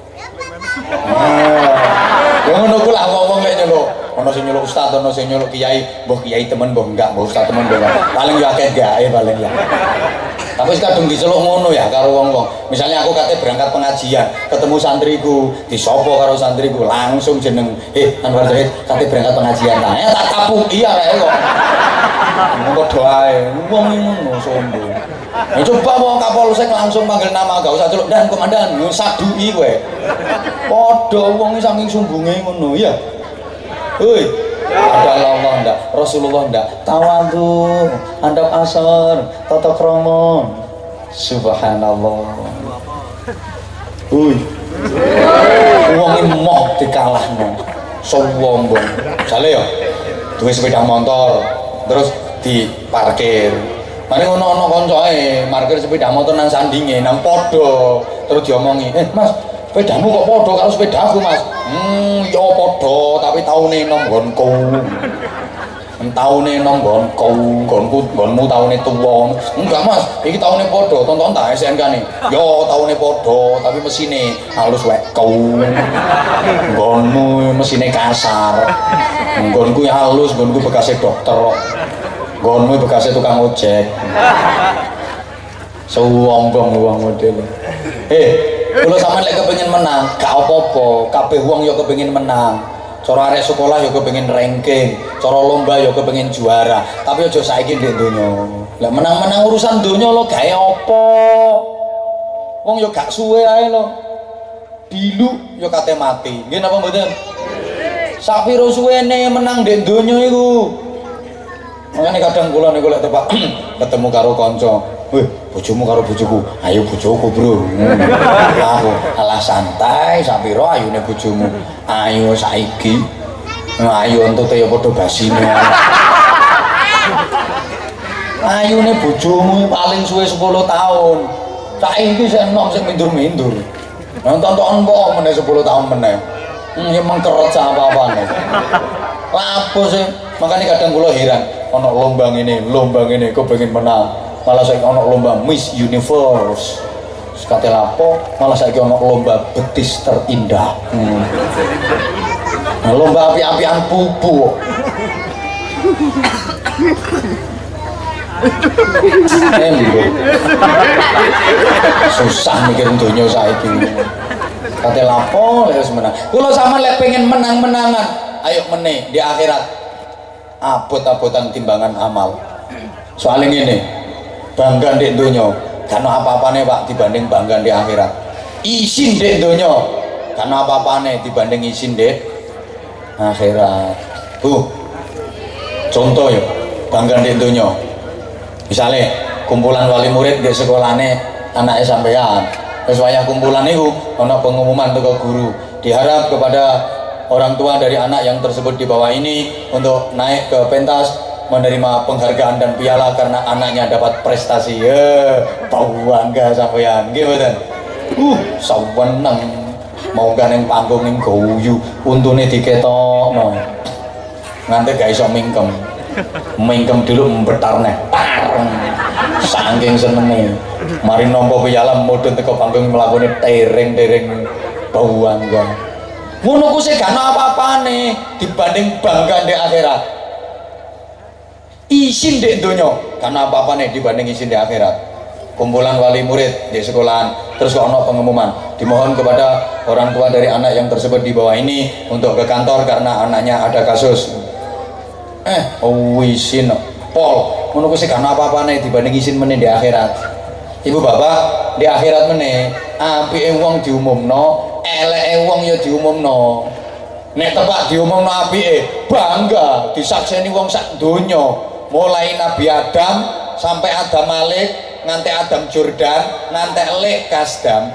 Ya ngono ku lah ngomong lek nyeluk. Ono sing nyeluk ustaz, ono sing nyeluk kiai, mbah kiai temen mbah enggak, mbah ustaz temen mbah. Paling yo akeh gawe paling ya. Tapi kadung diceluk ngono ya karo wong-wong. Misalnya aku kate berangkat pengajian, ketemu santriku, disopo karo santriku, langsung jeneng, Anwar Zahid kate berangkat pengajian ta. Tak tapuki areke kok. Monggo doae, wong ngono sombong. Ya coba wong Kapolsek langsung panggil nama, gak usah celuk dan komandan, saduki kowe. Padha wong iki saking sumbunge ngono ya. Hoi. Ada Allah ndak, Rasulullah ndak, tawadhu, andap asar, tata krama. Subhanallah. Uy. Wong iki moh dikalahno. Sombong. Sale yo. Duwe sepeda motor, terus diparkir. Mari ono koncoke parkir sepeda motor nang sandinge, nang padha. Terus diomongi, Mas, sepedamu kok podo karo sepedaku Mas? Ya podo, tapi taune nom nggonku. Taune nom nggonmu taune tuwa. Enggak Mas, iki taune podo, tonton ta SNK nih. Ya taune podo, tapi mesine halus wek kau. Nggonmu mesine kasar. Nggonku halus, nggonku bekasnya dokter. Nggonmu bekasnya tukang ojek. Sombong wong model. Kalau sampean lek kepengin menang, gak apa-apa, kabeh wong yo kepengin menang. Cara arek sekolah yo kepengin ranking, cara lomba yo kepengin juara. Tapi aja saiki ndek donya. Lek menang-menang urusan donya lo gawe apa? Wong yo gak suwe ae lo. Bilu yo kate mati. Nggih napa mboten? Sapiro suwene menang ndek donya iku. Makane kadang kula niku lek tepak ketemu karo kanca, bojomu karo bojoku, ayo bojoku bro. Aku alah santai, sapiro ayune bojomu, ayo saiki, ayo entute ya padha basine. Ayune bojomu paling suwe 10 tahun, saiki sing enom sing mindur-mindur. Nonton apa meneh 10 tahun meneh. Ya mengkeret apa-apane. Lapo sih, makanya kadang kula heran, ana lomba ngene kok pengen menang. Malah saiki ana lomba Miss Universe. Sekate lapo, malah saiki ana lomba betis terindah. Nah, lomba api-apian pupu. Susah mikir donya saiki. Kate lapo lek wis menang. Kula sampean lek pengen menang-menangan, ayo meneh di akhirat abot-abotan timbangan amal. Soalnya ngene, bangga ndek donya kan apa-apane Pak dibanding bangga di akhirat. Isin ndek donya kan apa-apane dibanding isin ndek akhirat. Contoh ya, bangga ndek donya. Misale kumpulan wali murid di sekolahane anake sampean. Terus wayah kumpulan itu ana pengumuman teko guru, diharap kepada orang tua dari anak yang tersebut di bawah ini untuk naik ke pentas menerima penghargaan dan piala karena anaknya dapat prestasi. Bangga sampean nggih mboten? Saweneng mau neng panggung ning guyu untune diketokno. nganti gak iso mingkem dulu membetar neh saking senenge mari nampa piala mudhun teko panggung mlakune tereng-tereng bangga ngono ku sing gak ana apa-apane dibanding bangga di akhirat isin di donya gak ana apa-apane dibanding isin di akhirat kumpulan wali murid di sekolahan terus kok ana pengumuman dimohon kepada orang tua dari anak yang tersebut di bawah ini untuk ke kantor karena anaknya ada kasus isin pol ngono ku sing gak ana apa-apane dibanding isin meneh di akhirat ibu bapak di akhirat meneh apike wong diumumno eleke wong ya diumumno nek tepak diumumno apike bangga disakseni wong sak donya mulai Nabi Adam sampai Adam Malik nganti Adam Jordan nganti Lek Kasdam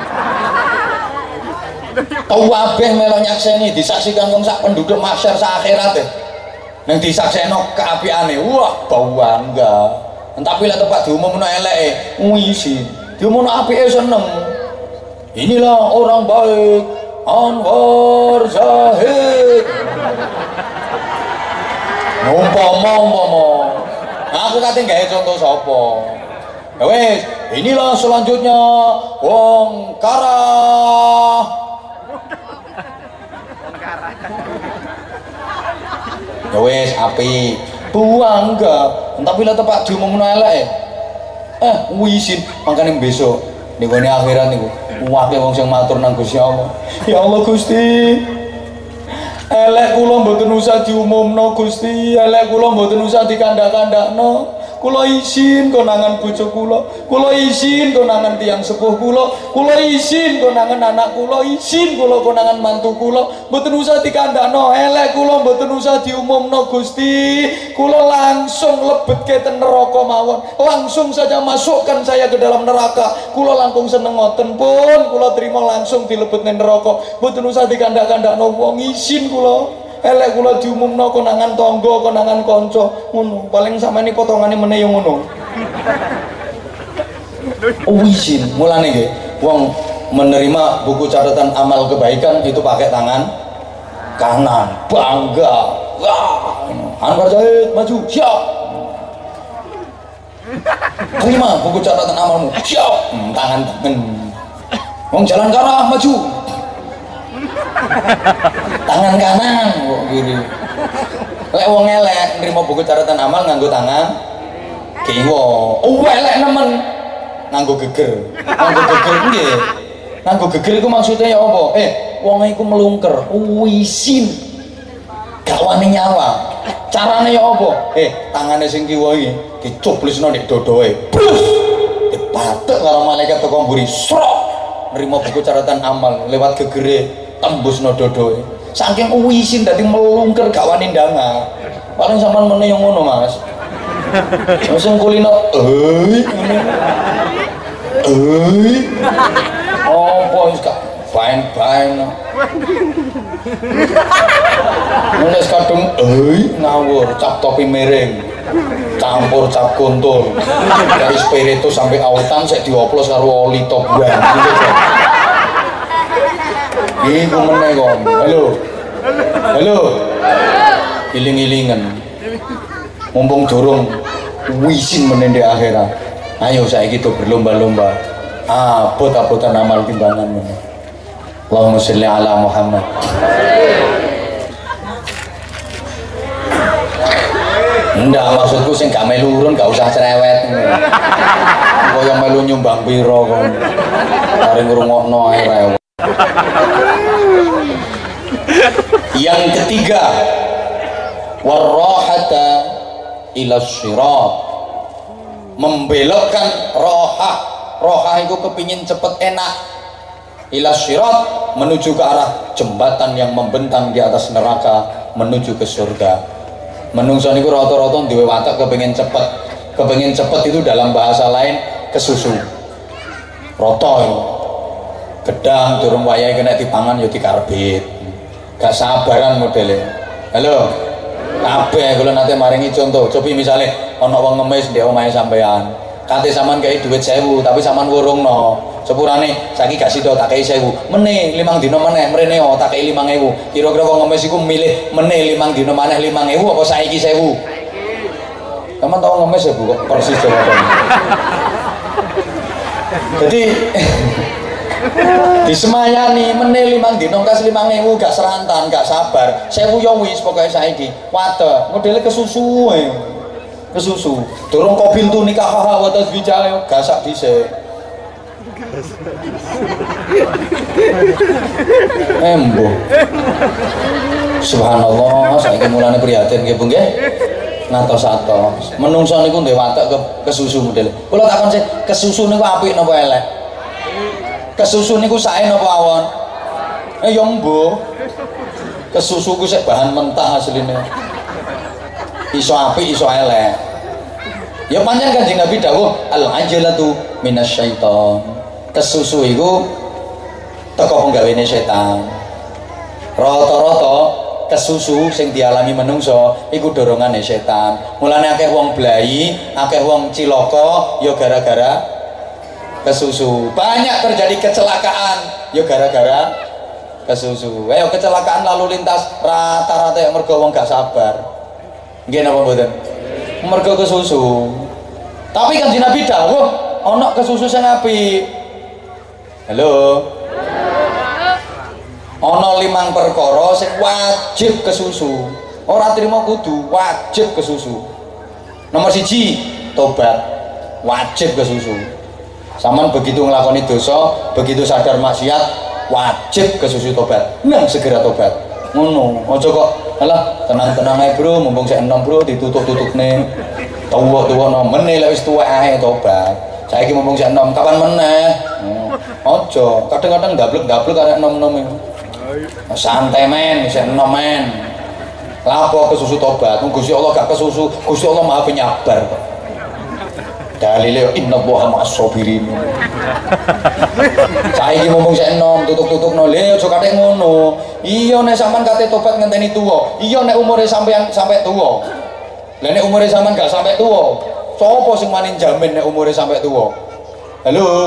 kabeh melo nyakseni disaksikan wong sak penduduk mahsyar sak akhirat nang disaksekno keapiane wah bangga tapi lah tepat diumumno eleke ngisi diumumno apike seneng inilah orang baik Anwar Zahid umpama aku kate gawe contoh sapa ya wis inilah selanjutnya wong Karah ya wis api bangga tapi lah tepak diumumno eleke wisin makane besok ning gone akhirat niku akeh wong sing matur nang Gusti Allah ya Allah Gusti elek kula mboten usah diumumno Gusti elek kula mboten usah dikandak-kandakno kula izin konangan bojo kula izin konangan tiyang sepuh kula izin konangan anak kula izin kula konangan mantu kula mboten usah dikandakno elek kula mboten usah diumumno Gusti kula langsung lebetke ten neraka mawon langsung saja masukkan saya ke dalam neraka kula langkung seneng ngoten pun kula terima langsung dilebetne neraka mboten usah dikandak-kandakno wong izin kula elek kula diumumno konangan tangga konangan kanca ngono paling sampeyan potongane meneh yo ngono izin mulane nggih wong menerima buku catatan amal kebaikan itu pakai tangan kanan bangga wah Anwar Zahid maju siap terima buku catatan amalmu siap tangan wong jalan ke arah maju tangan kanan kok gini lek wong elek nerima buku catatan amal nganggo tangan kiwa elek nemen nganggo geger nggih nganggo geger iku maksudnya ya apa wong iku melungker wisin gak wani nyawa carane ya apa tangane sing kiwa iki dicublesno nek dodoe blus dipatek karo malaikat teko mburi srok nerima buku catatan amal lewat gegere tembusno dodoe saking wisin dadi melungker gak wani ndanga paling sampean meneh yang ngono Mas sing kulino apa wis gak baen-baen nulis kadung ngawur cap topi miring campur cap gontul dari spiritus sampai autan sik dioplos karo oli toban iku meneh kok halo iling-ilingan mumpung durung wisin meneh di akhirat ayo saiki tuh berlomba-lomba abot-abotan amal timbangan meneh Allahumma sholli ala Muhammad enggak maksudku sing gak melu urun gak usah cerewet kaya melu nyumbang piro kok arep ngrungokno ae rewet. Yang ketiga warrohata ila syirat membelokkan rohah itu kepingin cepet enak ila syirat menuju ke arah jembatan yang membentang di atas neraka menuju ke surga menungso niku rata-rata duwe watak kepingin cepet itu dalam bahasa lain kesusu roto gedang durung wayahe kena dipangan ya dikarbit gak sabaran modelnya halo kabeh kula nate maringi contoh cobi misalnya ana wong ngemis ndek omahe sampean kate sampean kei duit 1000 tapi sampean wurungno sepurane saiki gak sida tak kei 1000 meneh 5 dina meneh mrene tak kei 5000 kira-kira wong ngemis iku milih meneh 5 dina maneh 5000 apa saiki 1000 teman tau ngemis ya Bu kok persis jawabannya jadi disemayani meneh 5 dina kas 5000 gak serantan gak sabar 1000 yo wis pokoke saiki wadah modele kesusu kesusu durung kobil tu nikah haha wadah bicara gasak dhisik embo subhanallah saiki mulane prihatin nggih Bu nggih ngatos-atos menungso niku ndek watek kesusu modele kula takon sih kesusu niku apik napa elek kesusu niku sae napa awon ya mbuh kesusu ku sik bahan mentah asline iso apik iso elek ya pancen Kanjeng Nabi dawuh al ajalatu minasyaiton kesusu iku teko penggawene setan rata-rata kesusu sing dialami menungso iku dorongane setan mulane akeh wong blai akeh wong cilaka ya gara-gara kesusu banyak terjadi kecelakaan ya gara-gara kesusu ayo kecelakaan lalu lintas rata-rata yang mergo wong gak sabar nggih napa mboten mergo kesusu tapi kan Nabi dawuh ana kesusu sing apik halo ana 5 perkara sing wajib kesusu ora trimo kudu wajib kesusu nomor 1 tobat wajib kesusu sampean begitu nglakoni dosa begitu sadar maksiat wajib kesusu tobat nang segera tobat ngono aja kok alah tenang-tenang ae bro mumpung sik enom bro ditutup-tutupne tuwa-tuwa meneh lek wis tuwek ae tobat saiki mumpung sik enom kapan meneh aja kadang-kadang dablek-dablek arek enom-enom iki santai men sik enom men lapo kesusu tobat Gusti Allah gak kesusu Gusti Allah Maha penyabar kok dalile innallaha ma'as-sabirin saiki mumpung sik enom tutuk-tutukno lho aja kathek ngono iya nek sampean kate tobat ngenteni tuwa iya nek umure sampean sampai tuwa lha nek umure sampean gak sampai tuwa sapa sing wani jamin nek umure sampai tuwa halo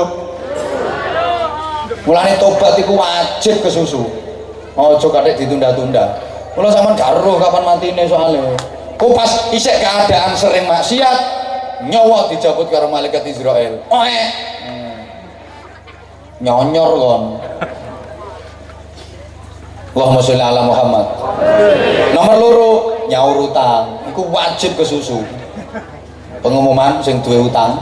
mulane tobat iku wajib kesusu aja kathek ditunda-tunda kula sampean gak roh kapan matine soalé kok pas isik keadaan sering maksiat nyawa dijabut karo malaikat Israel nyonyor kon Allahumma sholli ala Muhammad nomor 2 nyaur utang iku wajib kesusu pengumuman sing duwe utang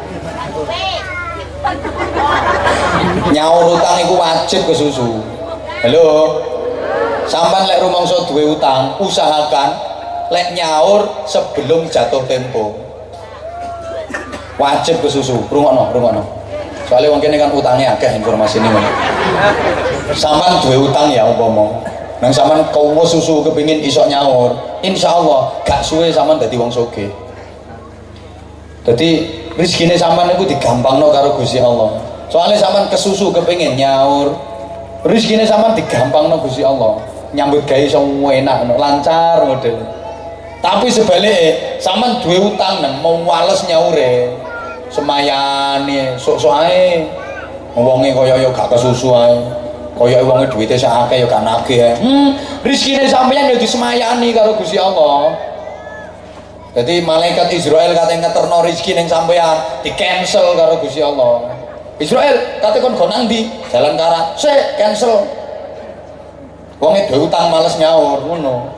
nyaur utang iku wajib kesusu halo sampean lek rumangsa duwe utang usahakan lek nyaur sebelum jatuh tempo wajib kesusu rungokno soalnya wong kene kan utangnya akeh informasi ini sampean duwe utang ya umpama nang sampean kowo susu kepingin iso nyaur insyaallah gak suwe sampean dadi wong sugih dadi rezekine sampean iku digampangno karo Gusti Allah soalnya sampean kesusu kepingin nyaur rezekine sampean digampangno Gusti Allah nyambut gawe iso enak lancar model tapi sebaliknya sampean duwe utang nang mau wales nyaure semayane sok-sok ae wonge kaya ya gak kesusu ae kaya wonge duwite sak akeh ya gak nagih ae rezekine sampeyan ya disemayani karo Gusti Allah jadi malaikat Israel kate ngeterno rezeki ning sampeyan di cancel karo Gusti Allah Israel kate kon go nang ndi jalan kara sik cancel wonge duwe utang males nyaur ngono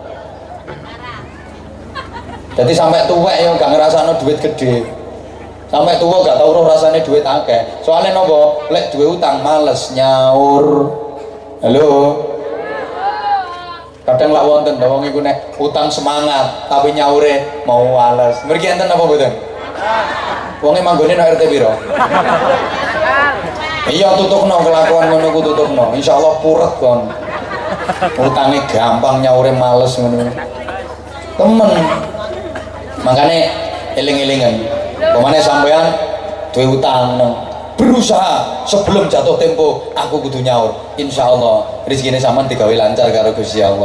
jadi sampai tuwek ya gak ngrasakno duit gede sampai tua gak tau roh rasanya duit akeh soalnya nopo lek duwe utang males nyaur halo kadang lak wonten wong iku nek utang semangat tapi nyaure mau males mriki enten apa mboten wonge manggone nang RT piro iya tutupno kelakuan ngono ku tutupno insyaallah puret kon utange gampang nyaure males ngono temen makane eling-elingan pemane sampean duwe utang berusaha sebelum jatuh tempo aku kudu nyaur insyaallah rezekine sampean digawe lancar karo Gusti Allah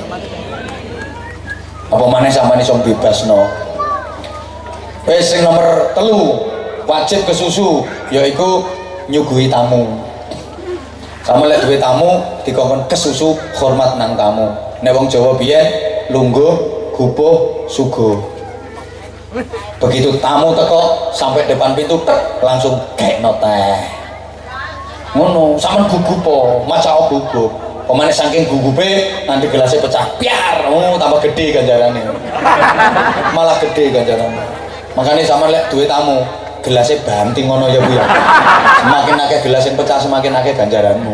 apa maneh sampean iso bebasno wis sing nomor 3 wajib kesusu yaiku nyuguhi tamu. Sama lek duwe tamu dikongkon kesusu hormat nang tamu. Nek wong Jawa biyen lungguh, gupuh, sugo. Begitu tamu teko sampai depan pintu tek langsung gekno teh. Ngono, sampean gugup maca gugup. Pemane saking gugupe nanti gelasnya pecah, piar. Oh, tambah gede ganjarane. Malah gede ganjarane. Makanya sampean lek duwe tamu gelasnya banting ngono ya Bu ya. Semakin akeh gelas yang pecah semakin akeh ganjaranmu.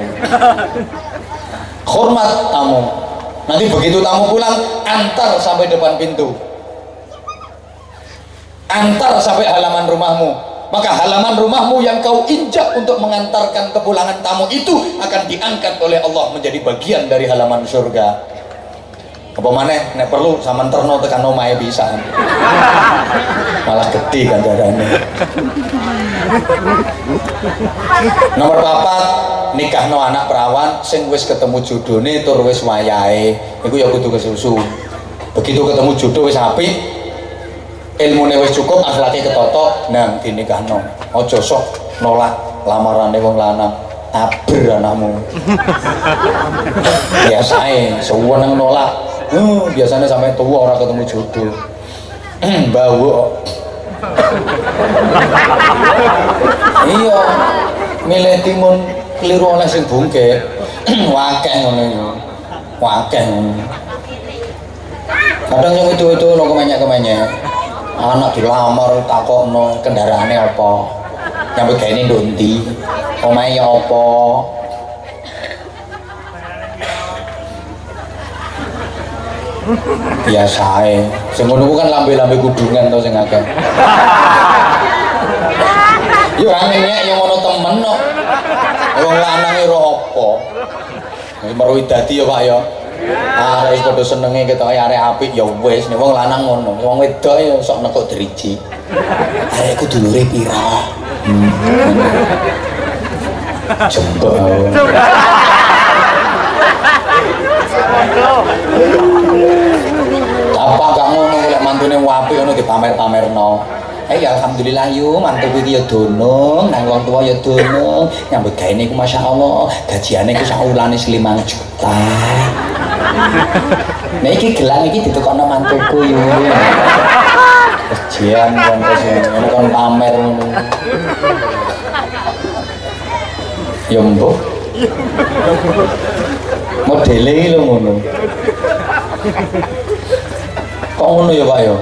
Hormat tamu. Nanti begitu tamu pulang antar sampai depan pintu. Antar sampai halaman rumahmu. Maka halaman rumahmu yang kau injak untuk mengantarkan kepulangan tamu itu akan diangkat oleh Allah menjadi bagian dari halaman surga. Apa maneh nek perlu sampean terno tekan omahe bisa. Malah gede ganjarane. Nomor 4, nikahno anak perawan sing wis ketemu jodone tur wis wayahe. Iku ya kudu kesusu. Begitu ketemu jodoh wis apik, ilmune wis cukup, akhlake ketoto, nang dinikahno. Aja sok nolak lamarane wong lanang. Aber anakmu. Biasae suweneng nolak. Biasanya sampai tua orang ketemu jodoh. Bau. Iya, milih timun keliru oleh sing bungkek. Wakeh ngono iki. Wakeh ngono. Kadang yang itu lo kemenyek-kemenyek. Anak dilamar takokno kendaraane apa? Nyampe gaene nduk ndi? Omahe ya apa? Biasae. Sing ngono ku kan lambe-lambe kudungan to sing akeh. Yo ora nyek yo ngono temen kok. Wong lanang ora apa. Meruwi dadi ya Pak ya. Arek padha senenge ketoke arek apik ya wis, nek wong lanang ngono. Wong wedok ya sok nekuk driji. Arekku dulure pira? Jembek. Apa kamu lek mantune apik ngono dipamer-pamerno. Ya alhamdulillah yo mantuku iki ya donong, nang wong tuwa ya donong. Nyambut gaene iku masyaallah, gajiane iku sak wulane 5 juta. Nah iki gelang iki ditukokno mantuku yo. Kejian wong ngono kon pamer ngono. Ya mbok. Modele iki lho ngono. Kok ngono ya Pak ya?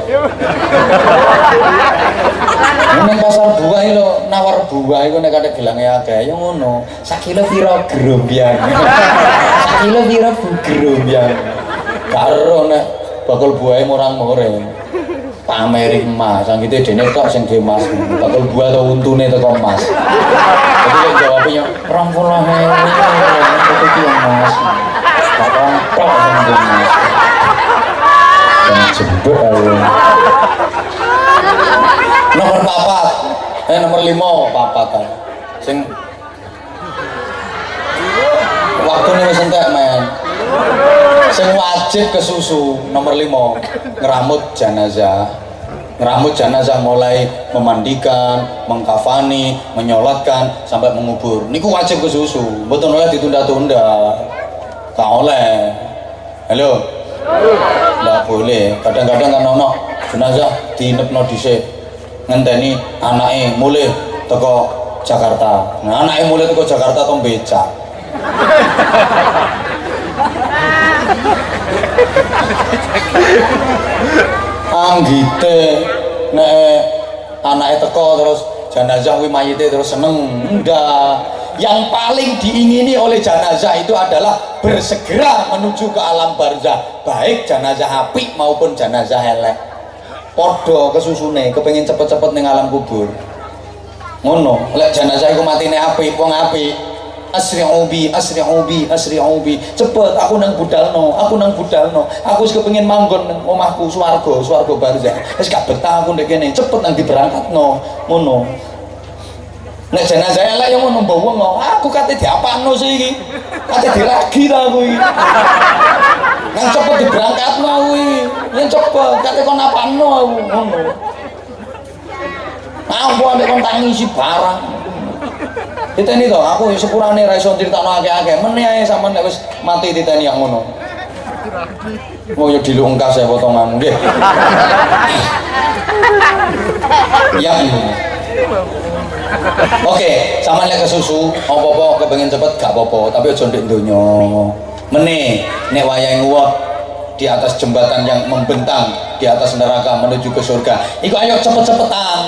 Nang pasar buah iki lho, nawar buah iku nek kate gelange akeh ya ngono. Sak kilo pira grombyang. Sak kilo pira grombyang. Karo nek bakul buahe murang-mureng. Pameri emas, sanggite dene tok sing ge emas. Bakul buah to untune teko emas. Jadi lek jawabnya 20.000 itu emas. Bakal tok sing ge emas. Jebuk aku. Nomor 4, nomor 5 papatan. Sing waktune wis entek men. Sing wajib kesusu nomor 5 ngeramut jenazah. Ngeramut jenazah mulai memandikan, mengkafani, menyolatkan sampai mengubur. Niku wajib kesusu. Mboten oleh ditunda-tunda. Tak oleh. Halo. Nggak boleh. Kadang-kadang kan ono jenazah diinepno dhisik. Ngenteni anake mulih teko Jakarta. Nah, anake mulih teko Jakarta tong becak. Anggite nek anake teko terus jenazah kuwi mayite terus seneng. Ndak. Yang paling diingini oleh jenazah itu adalah bersegera menuju ke alam barzah, baik jenazah apik maupun jenazah elek. Podo kesusune kepengin cepet-cepet ning alam kubur. Ngono, lek jenazah iku matine apik, wong apik. Asri'u bi, asri'u bi, asri'u bi. Cepet aku nang budalno, aku nang budalno. Aku wis kepengin manggon nang omahku swarga, swarga barzah. Wis gak betah aku ndek kene, cepet nang diberangkatno. Ngono. Nek jenazah elek yang ngono mbok wong, aku kate diapakno sih iki. Kate diragi ta aku iki. Nang cepet diberangkatno kuwi. Yen cepet kate kon apakno aku ngono. Apa nek kon tangisi barang. Titeni to, aku sepurane ra iso critakno akeh-akeh. Meneh ae sampean nek wis mati titeni yang ngono. Oh ya dilungkas ya potonganmu nggih. Ya. Oke, sampean lek kesusu apa-apa kepengin cepet gak apa-apa, tapi aja ndek donya. Meneh nek wayahe nguwat di atas jembatan yang membentang di atas neraka menuju ke surga. Iku ayo cepet-cepetan.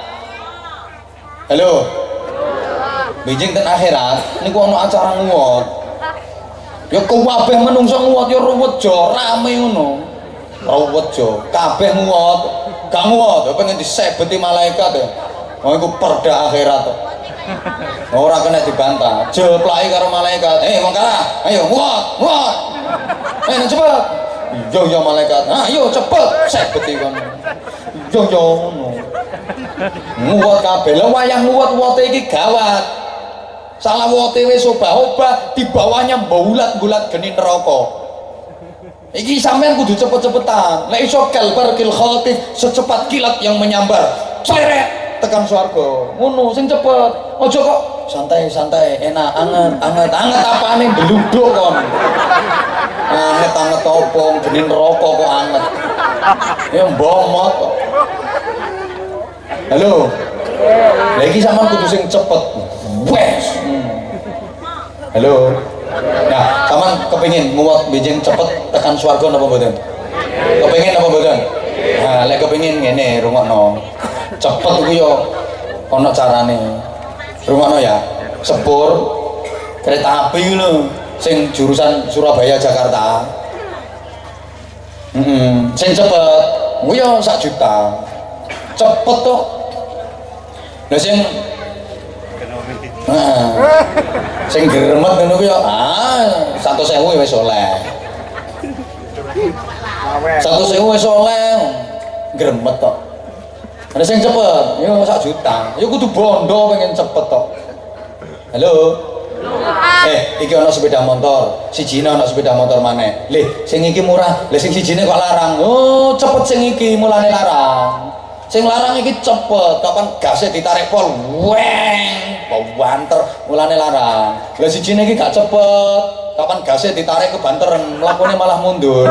Halo. Bijing ten akhirat niku ana acara nguwat. Ya kabeh menungso nguwat ya ruwet jo, rame ngono. Ruwet jo, kabeh nguwat. Gak nguwat, pengen disebeti malaikat ya. Oh iku perda akhirat. Ora kena dibantah. Jeplaki karo malaikat. Wong kalah, ayo nguwat. Cepet. Yo malaikat. Ayo cepet sebeti kon. Yo ngono. Nguwat kabeh. Lah wayah nguwat-nguwate iki gawat. Salah wote wis obah-obah di bawahnya bulat-bulat geni neraka. Iki sampean kudu cepet-cepetan. Lek iso kalbar kil khatif, secepat kilat yang menyambar. Ceret tekan swarga. Ngono sing cepet. Aja kok santai-santai, enak, anget apane bluduk kon. Anget apa geni neraka kok anget. Ya mbomot kok. Halo. Lagi sampean kudu sing cepet. Wes. Halo. Nah, sampean kepengin nguwat benjing cepet tekan swarga napa mboten? Kepengin apa mboten? Nah, lek kepengin ngene rungokno. Cepet iku yo ana carane. Rungokno ya. Sepur kereta api lho sing jurusan Surabaya Jakarta. Sing cepet kuwi yo 1 juta. Cepet to. Lah sing gremet ngono ku ya 100.000 wis oleh. 100.000 wis oleh gremet tok. Ada sing cepet ya 1 juta. Ya kudu bondo pengen cepet tok. Halo. Iki ana sepeda motor, sijine ana sepeda motor maneh. Lih, sing iki murah, lha sing sijine kok larang. Oh, cepet sing iki mulane larang. Sing larang iki cepet, kapan gasnya ditarik pol, weng, banter, mulane larang. Lah sijine iki gak cepet, kapan gasnya ditarik ke banteren, mlakune malah mundur.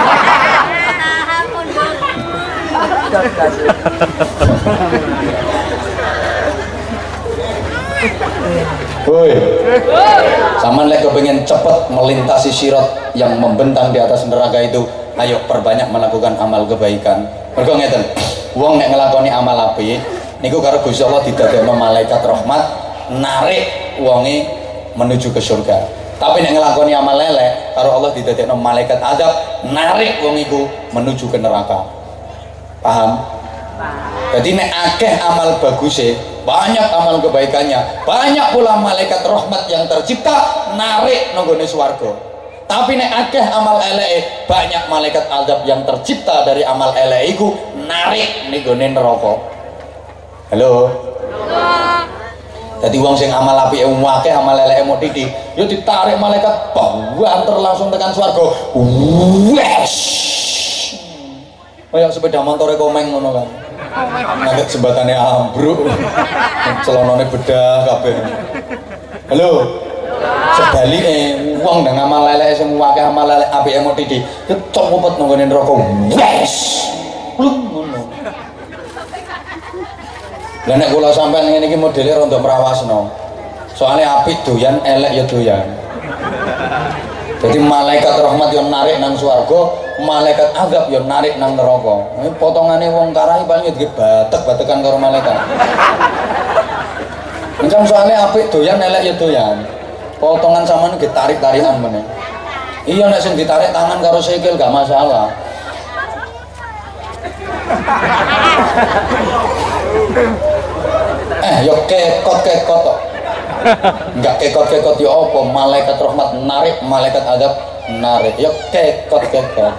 Woi, sampean lek kepengin cepet melintasi sirat yang membentang di atas neraka itu, ayo perbanyak melakukan amal kebaikan. Mergo ngeten, wong nek nglakoni amal apik niku karo Gusti Allah didadekno malaikat rahmat narik wonge menuju ke surga. Tapi nek nglakoni amal elek karo Allah didadekno malaikat azab narik wong iku menuju ke neraka. Paham? Jadi nek akeh amal baguse, banyak amal kebaikannya, banyak pula malaikat rahmat yang tercipta narik nanggone swarga. Tapi nek akeh amal eleke, banyak malaikat azab yang tercipta dari amal eleke iku narik ning gone neraka. Halo. Jadi wong sing amal apike akeh, amal eleke mok titik, yo ditarik malaikat banter langsung tekan swarga. Wes. Kayak sepeda motore komeng ngono kan. Nangkep jembatannya ambruk, celanane bedah kabeh. Halo. Sebaliknya, uang dengan amal lelek semua ke amal lelek apike mok titik, kecok ngumpet nang neraka. Wes. Plung ngono. Lah nek kula sampean ngene iki modele rada mrawasno. Soale apik doyan, elek ya doyan. Jadi malaikat rahmat yang narik nang swarga, malaikat azab yang narik nang neraka. Potongane wong karahi paling ya batek-batekan karo malaikat. Encam soalnya apik doyan, elek ya doyan. Potongan sampean ditarik-tarikan meneh. Iya nek sing ditarik tangan karo sikil gak masalah. Yo kekot-kekot tok. Enggak kekot-kekot ya apa? Malaikat rahmat narik, malaikat azab narik. Yo kekot-kekot.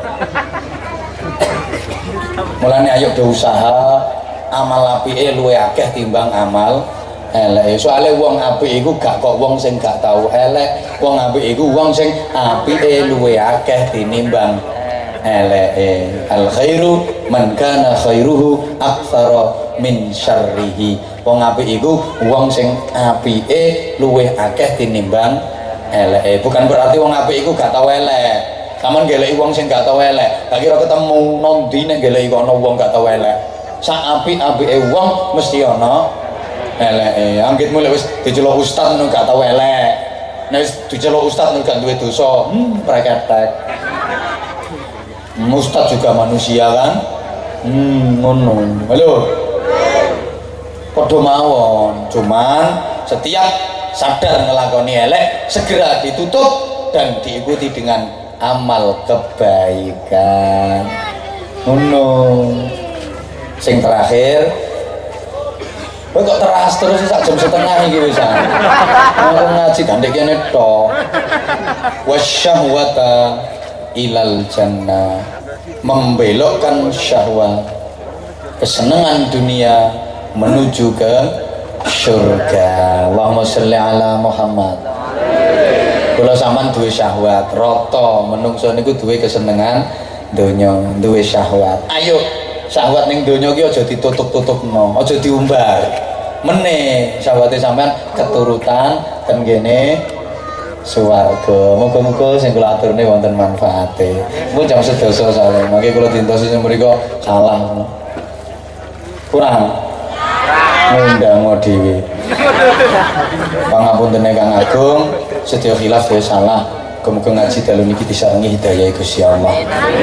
Mulane ayo do usaha amal apike luwih akeh timbang amal elek. Soale wong apik iku gak kok wong sing gak tau elek. Wong apik iku wong sing apike luwih akeh tinimbang eleke. Al khairu man kana khairuhu aktsara min syarrihi. Wong apik iku wong sing apike luwih akeh tinimbang eleke. Bukan berarti wong apik iku gak tau elek. Saman geleki wong sing gak tau elek, gak kira ketemu nondi nek geleki kok ana wong gak tau elek. Sak apik-apike wong mesti ana eleke. Anggitmu lek wis diceluk ustaz ngono gak tau elek. Nek wis diceluk ustaz ngono gak duwe dosa, preketek. Ustaz juga manusia kan? Ngono. Halo. Padha mawon, cuman setiap sadar ngelakoni elek segera ditutup dan diikuti dengan amal kebaikan. Ngono. Sing terakhir, kowe kok teras terus sak jam setengah iki wis. Aku ngaji gandek kene tok. Wasyahwata ilal jannah, membelokkan syahwat kesenangan dunia menuju ke surga. Allahumma sholli ala Muhammad. Kula sampean duwe syahwat, rata menungso niku duwe kesenengan donya, duwe syahwat. Ayo syahwat ning donya ki aja ditutup-tutupno, aja diumbar. Meneh syahwate sampean keturutan ten kene swarga. Muga-muga sing kula aturne wonten manfaate. Mun jam sedasa soalé, mangke kula dintosi sing mriku salah. Kurang ngundang dhewe. Pangapuntene Kang Agung, sedaya khilaf ya salah. Muga-muga ngaji dalu niki disarengi hidayah Gusti Allah.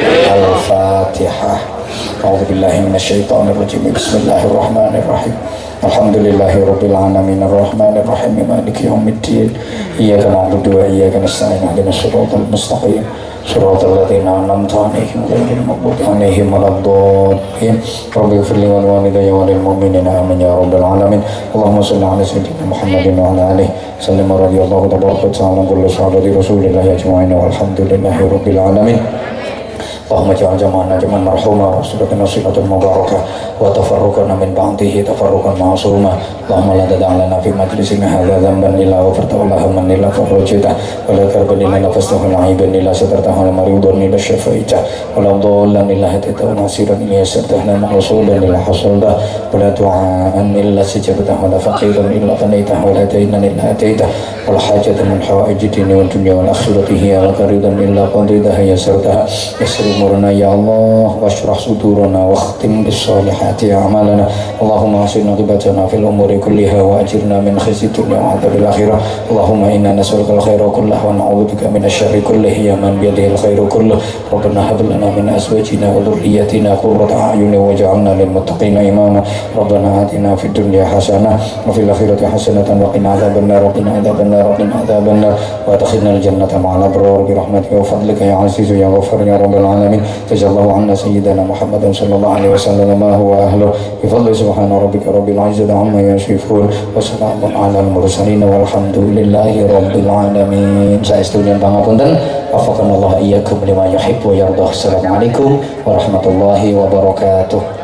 Al-Fatihah. A'udzubillahi minasyaitonir rajim. Bismillahirrahmanirrahim. Alhamdulillahirabbil alamin arrahmanir rahim maliki yaumiddin. Iyyaka na'budu wa iyyaka nasta'in ihdinas siratal mustaqim. Shiratal ladzina an'amta 'alaihim ghairil maghdubi 'alaihim waladdallin. Rabbighfir li wa liwalidayya wa lil mu'minina amin ya rabbal alamin. Allahumma shalli 'ala sayyidina Muhammadin wa 'ala alihi sallim radhiyallahu tabaraka wa ta'ala kullu sahabati Rasulillah ajma'in walhamdulillahi rabbil alamin. Allahumma ja'al jama'ana jama'an marhuma wa sulatana silatul mubarakah wa tafarruqana min ba'dihi tafarruqan ma'suma. Allahumma la tad'a lana fi majlisina hadza dhanban illa ghafartahu wa la hamman illa farajta wa la karban illa nafastahu wa la 'aiban illa satartahu wa la maridan illa shafaita wa la dhallan illa hadaita wa nasiran illa yassartahu wa rasulan illa hasalta wa la du'aan illa sajabtahu wa la faqiran illa qanaitahu wa la daynan illa ataita wa la hajatan min hawaiji dini wal dunya wal akhirati hiya laka ridan illa qadaitaha yassartaha umurna ya Allah washrah sudurana wa khtim bis solihati a'malana. Allahumma asinna qibatana fil umuri kulliha wa ajirna min khizyi dunya wa adzabil akhirah. Allahumma inna nas'aluka al khaira kullahu wa na'udzubika min asy-syarri kullihi ya man bi yadihi al khairu kulluhu. Rabbana hab lana min azwajina wa dhurriyyatina qurrata a'yunin waj'alna lil muttaqina imama. Rabbana atina fid dunya hasanah wa fil akhirati hasanatan wa qina adzabannar wa qina adzabannar wa qina adzabannar wa adkhilna al jannata ma'al abrar bi rahmatika wa fadlika ya azizu ya ghafar ya rabbal alamin. Jazakallahu anna sayyidina Muhammadan sallallahu alaihi wasallam ma huwa ahlu bi fadli subhana rabbika rabbil izzati amma yasifun wa salamun alal mursalin walhamdulillahi rabbil alamin. Saestunya pangapunten, wafaqanallahu iyyakum lima yuhibbu wa yardah. Assalamualaikum warahmatullahi wabarakatuh.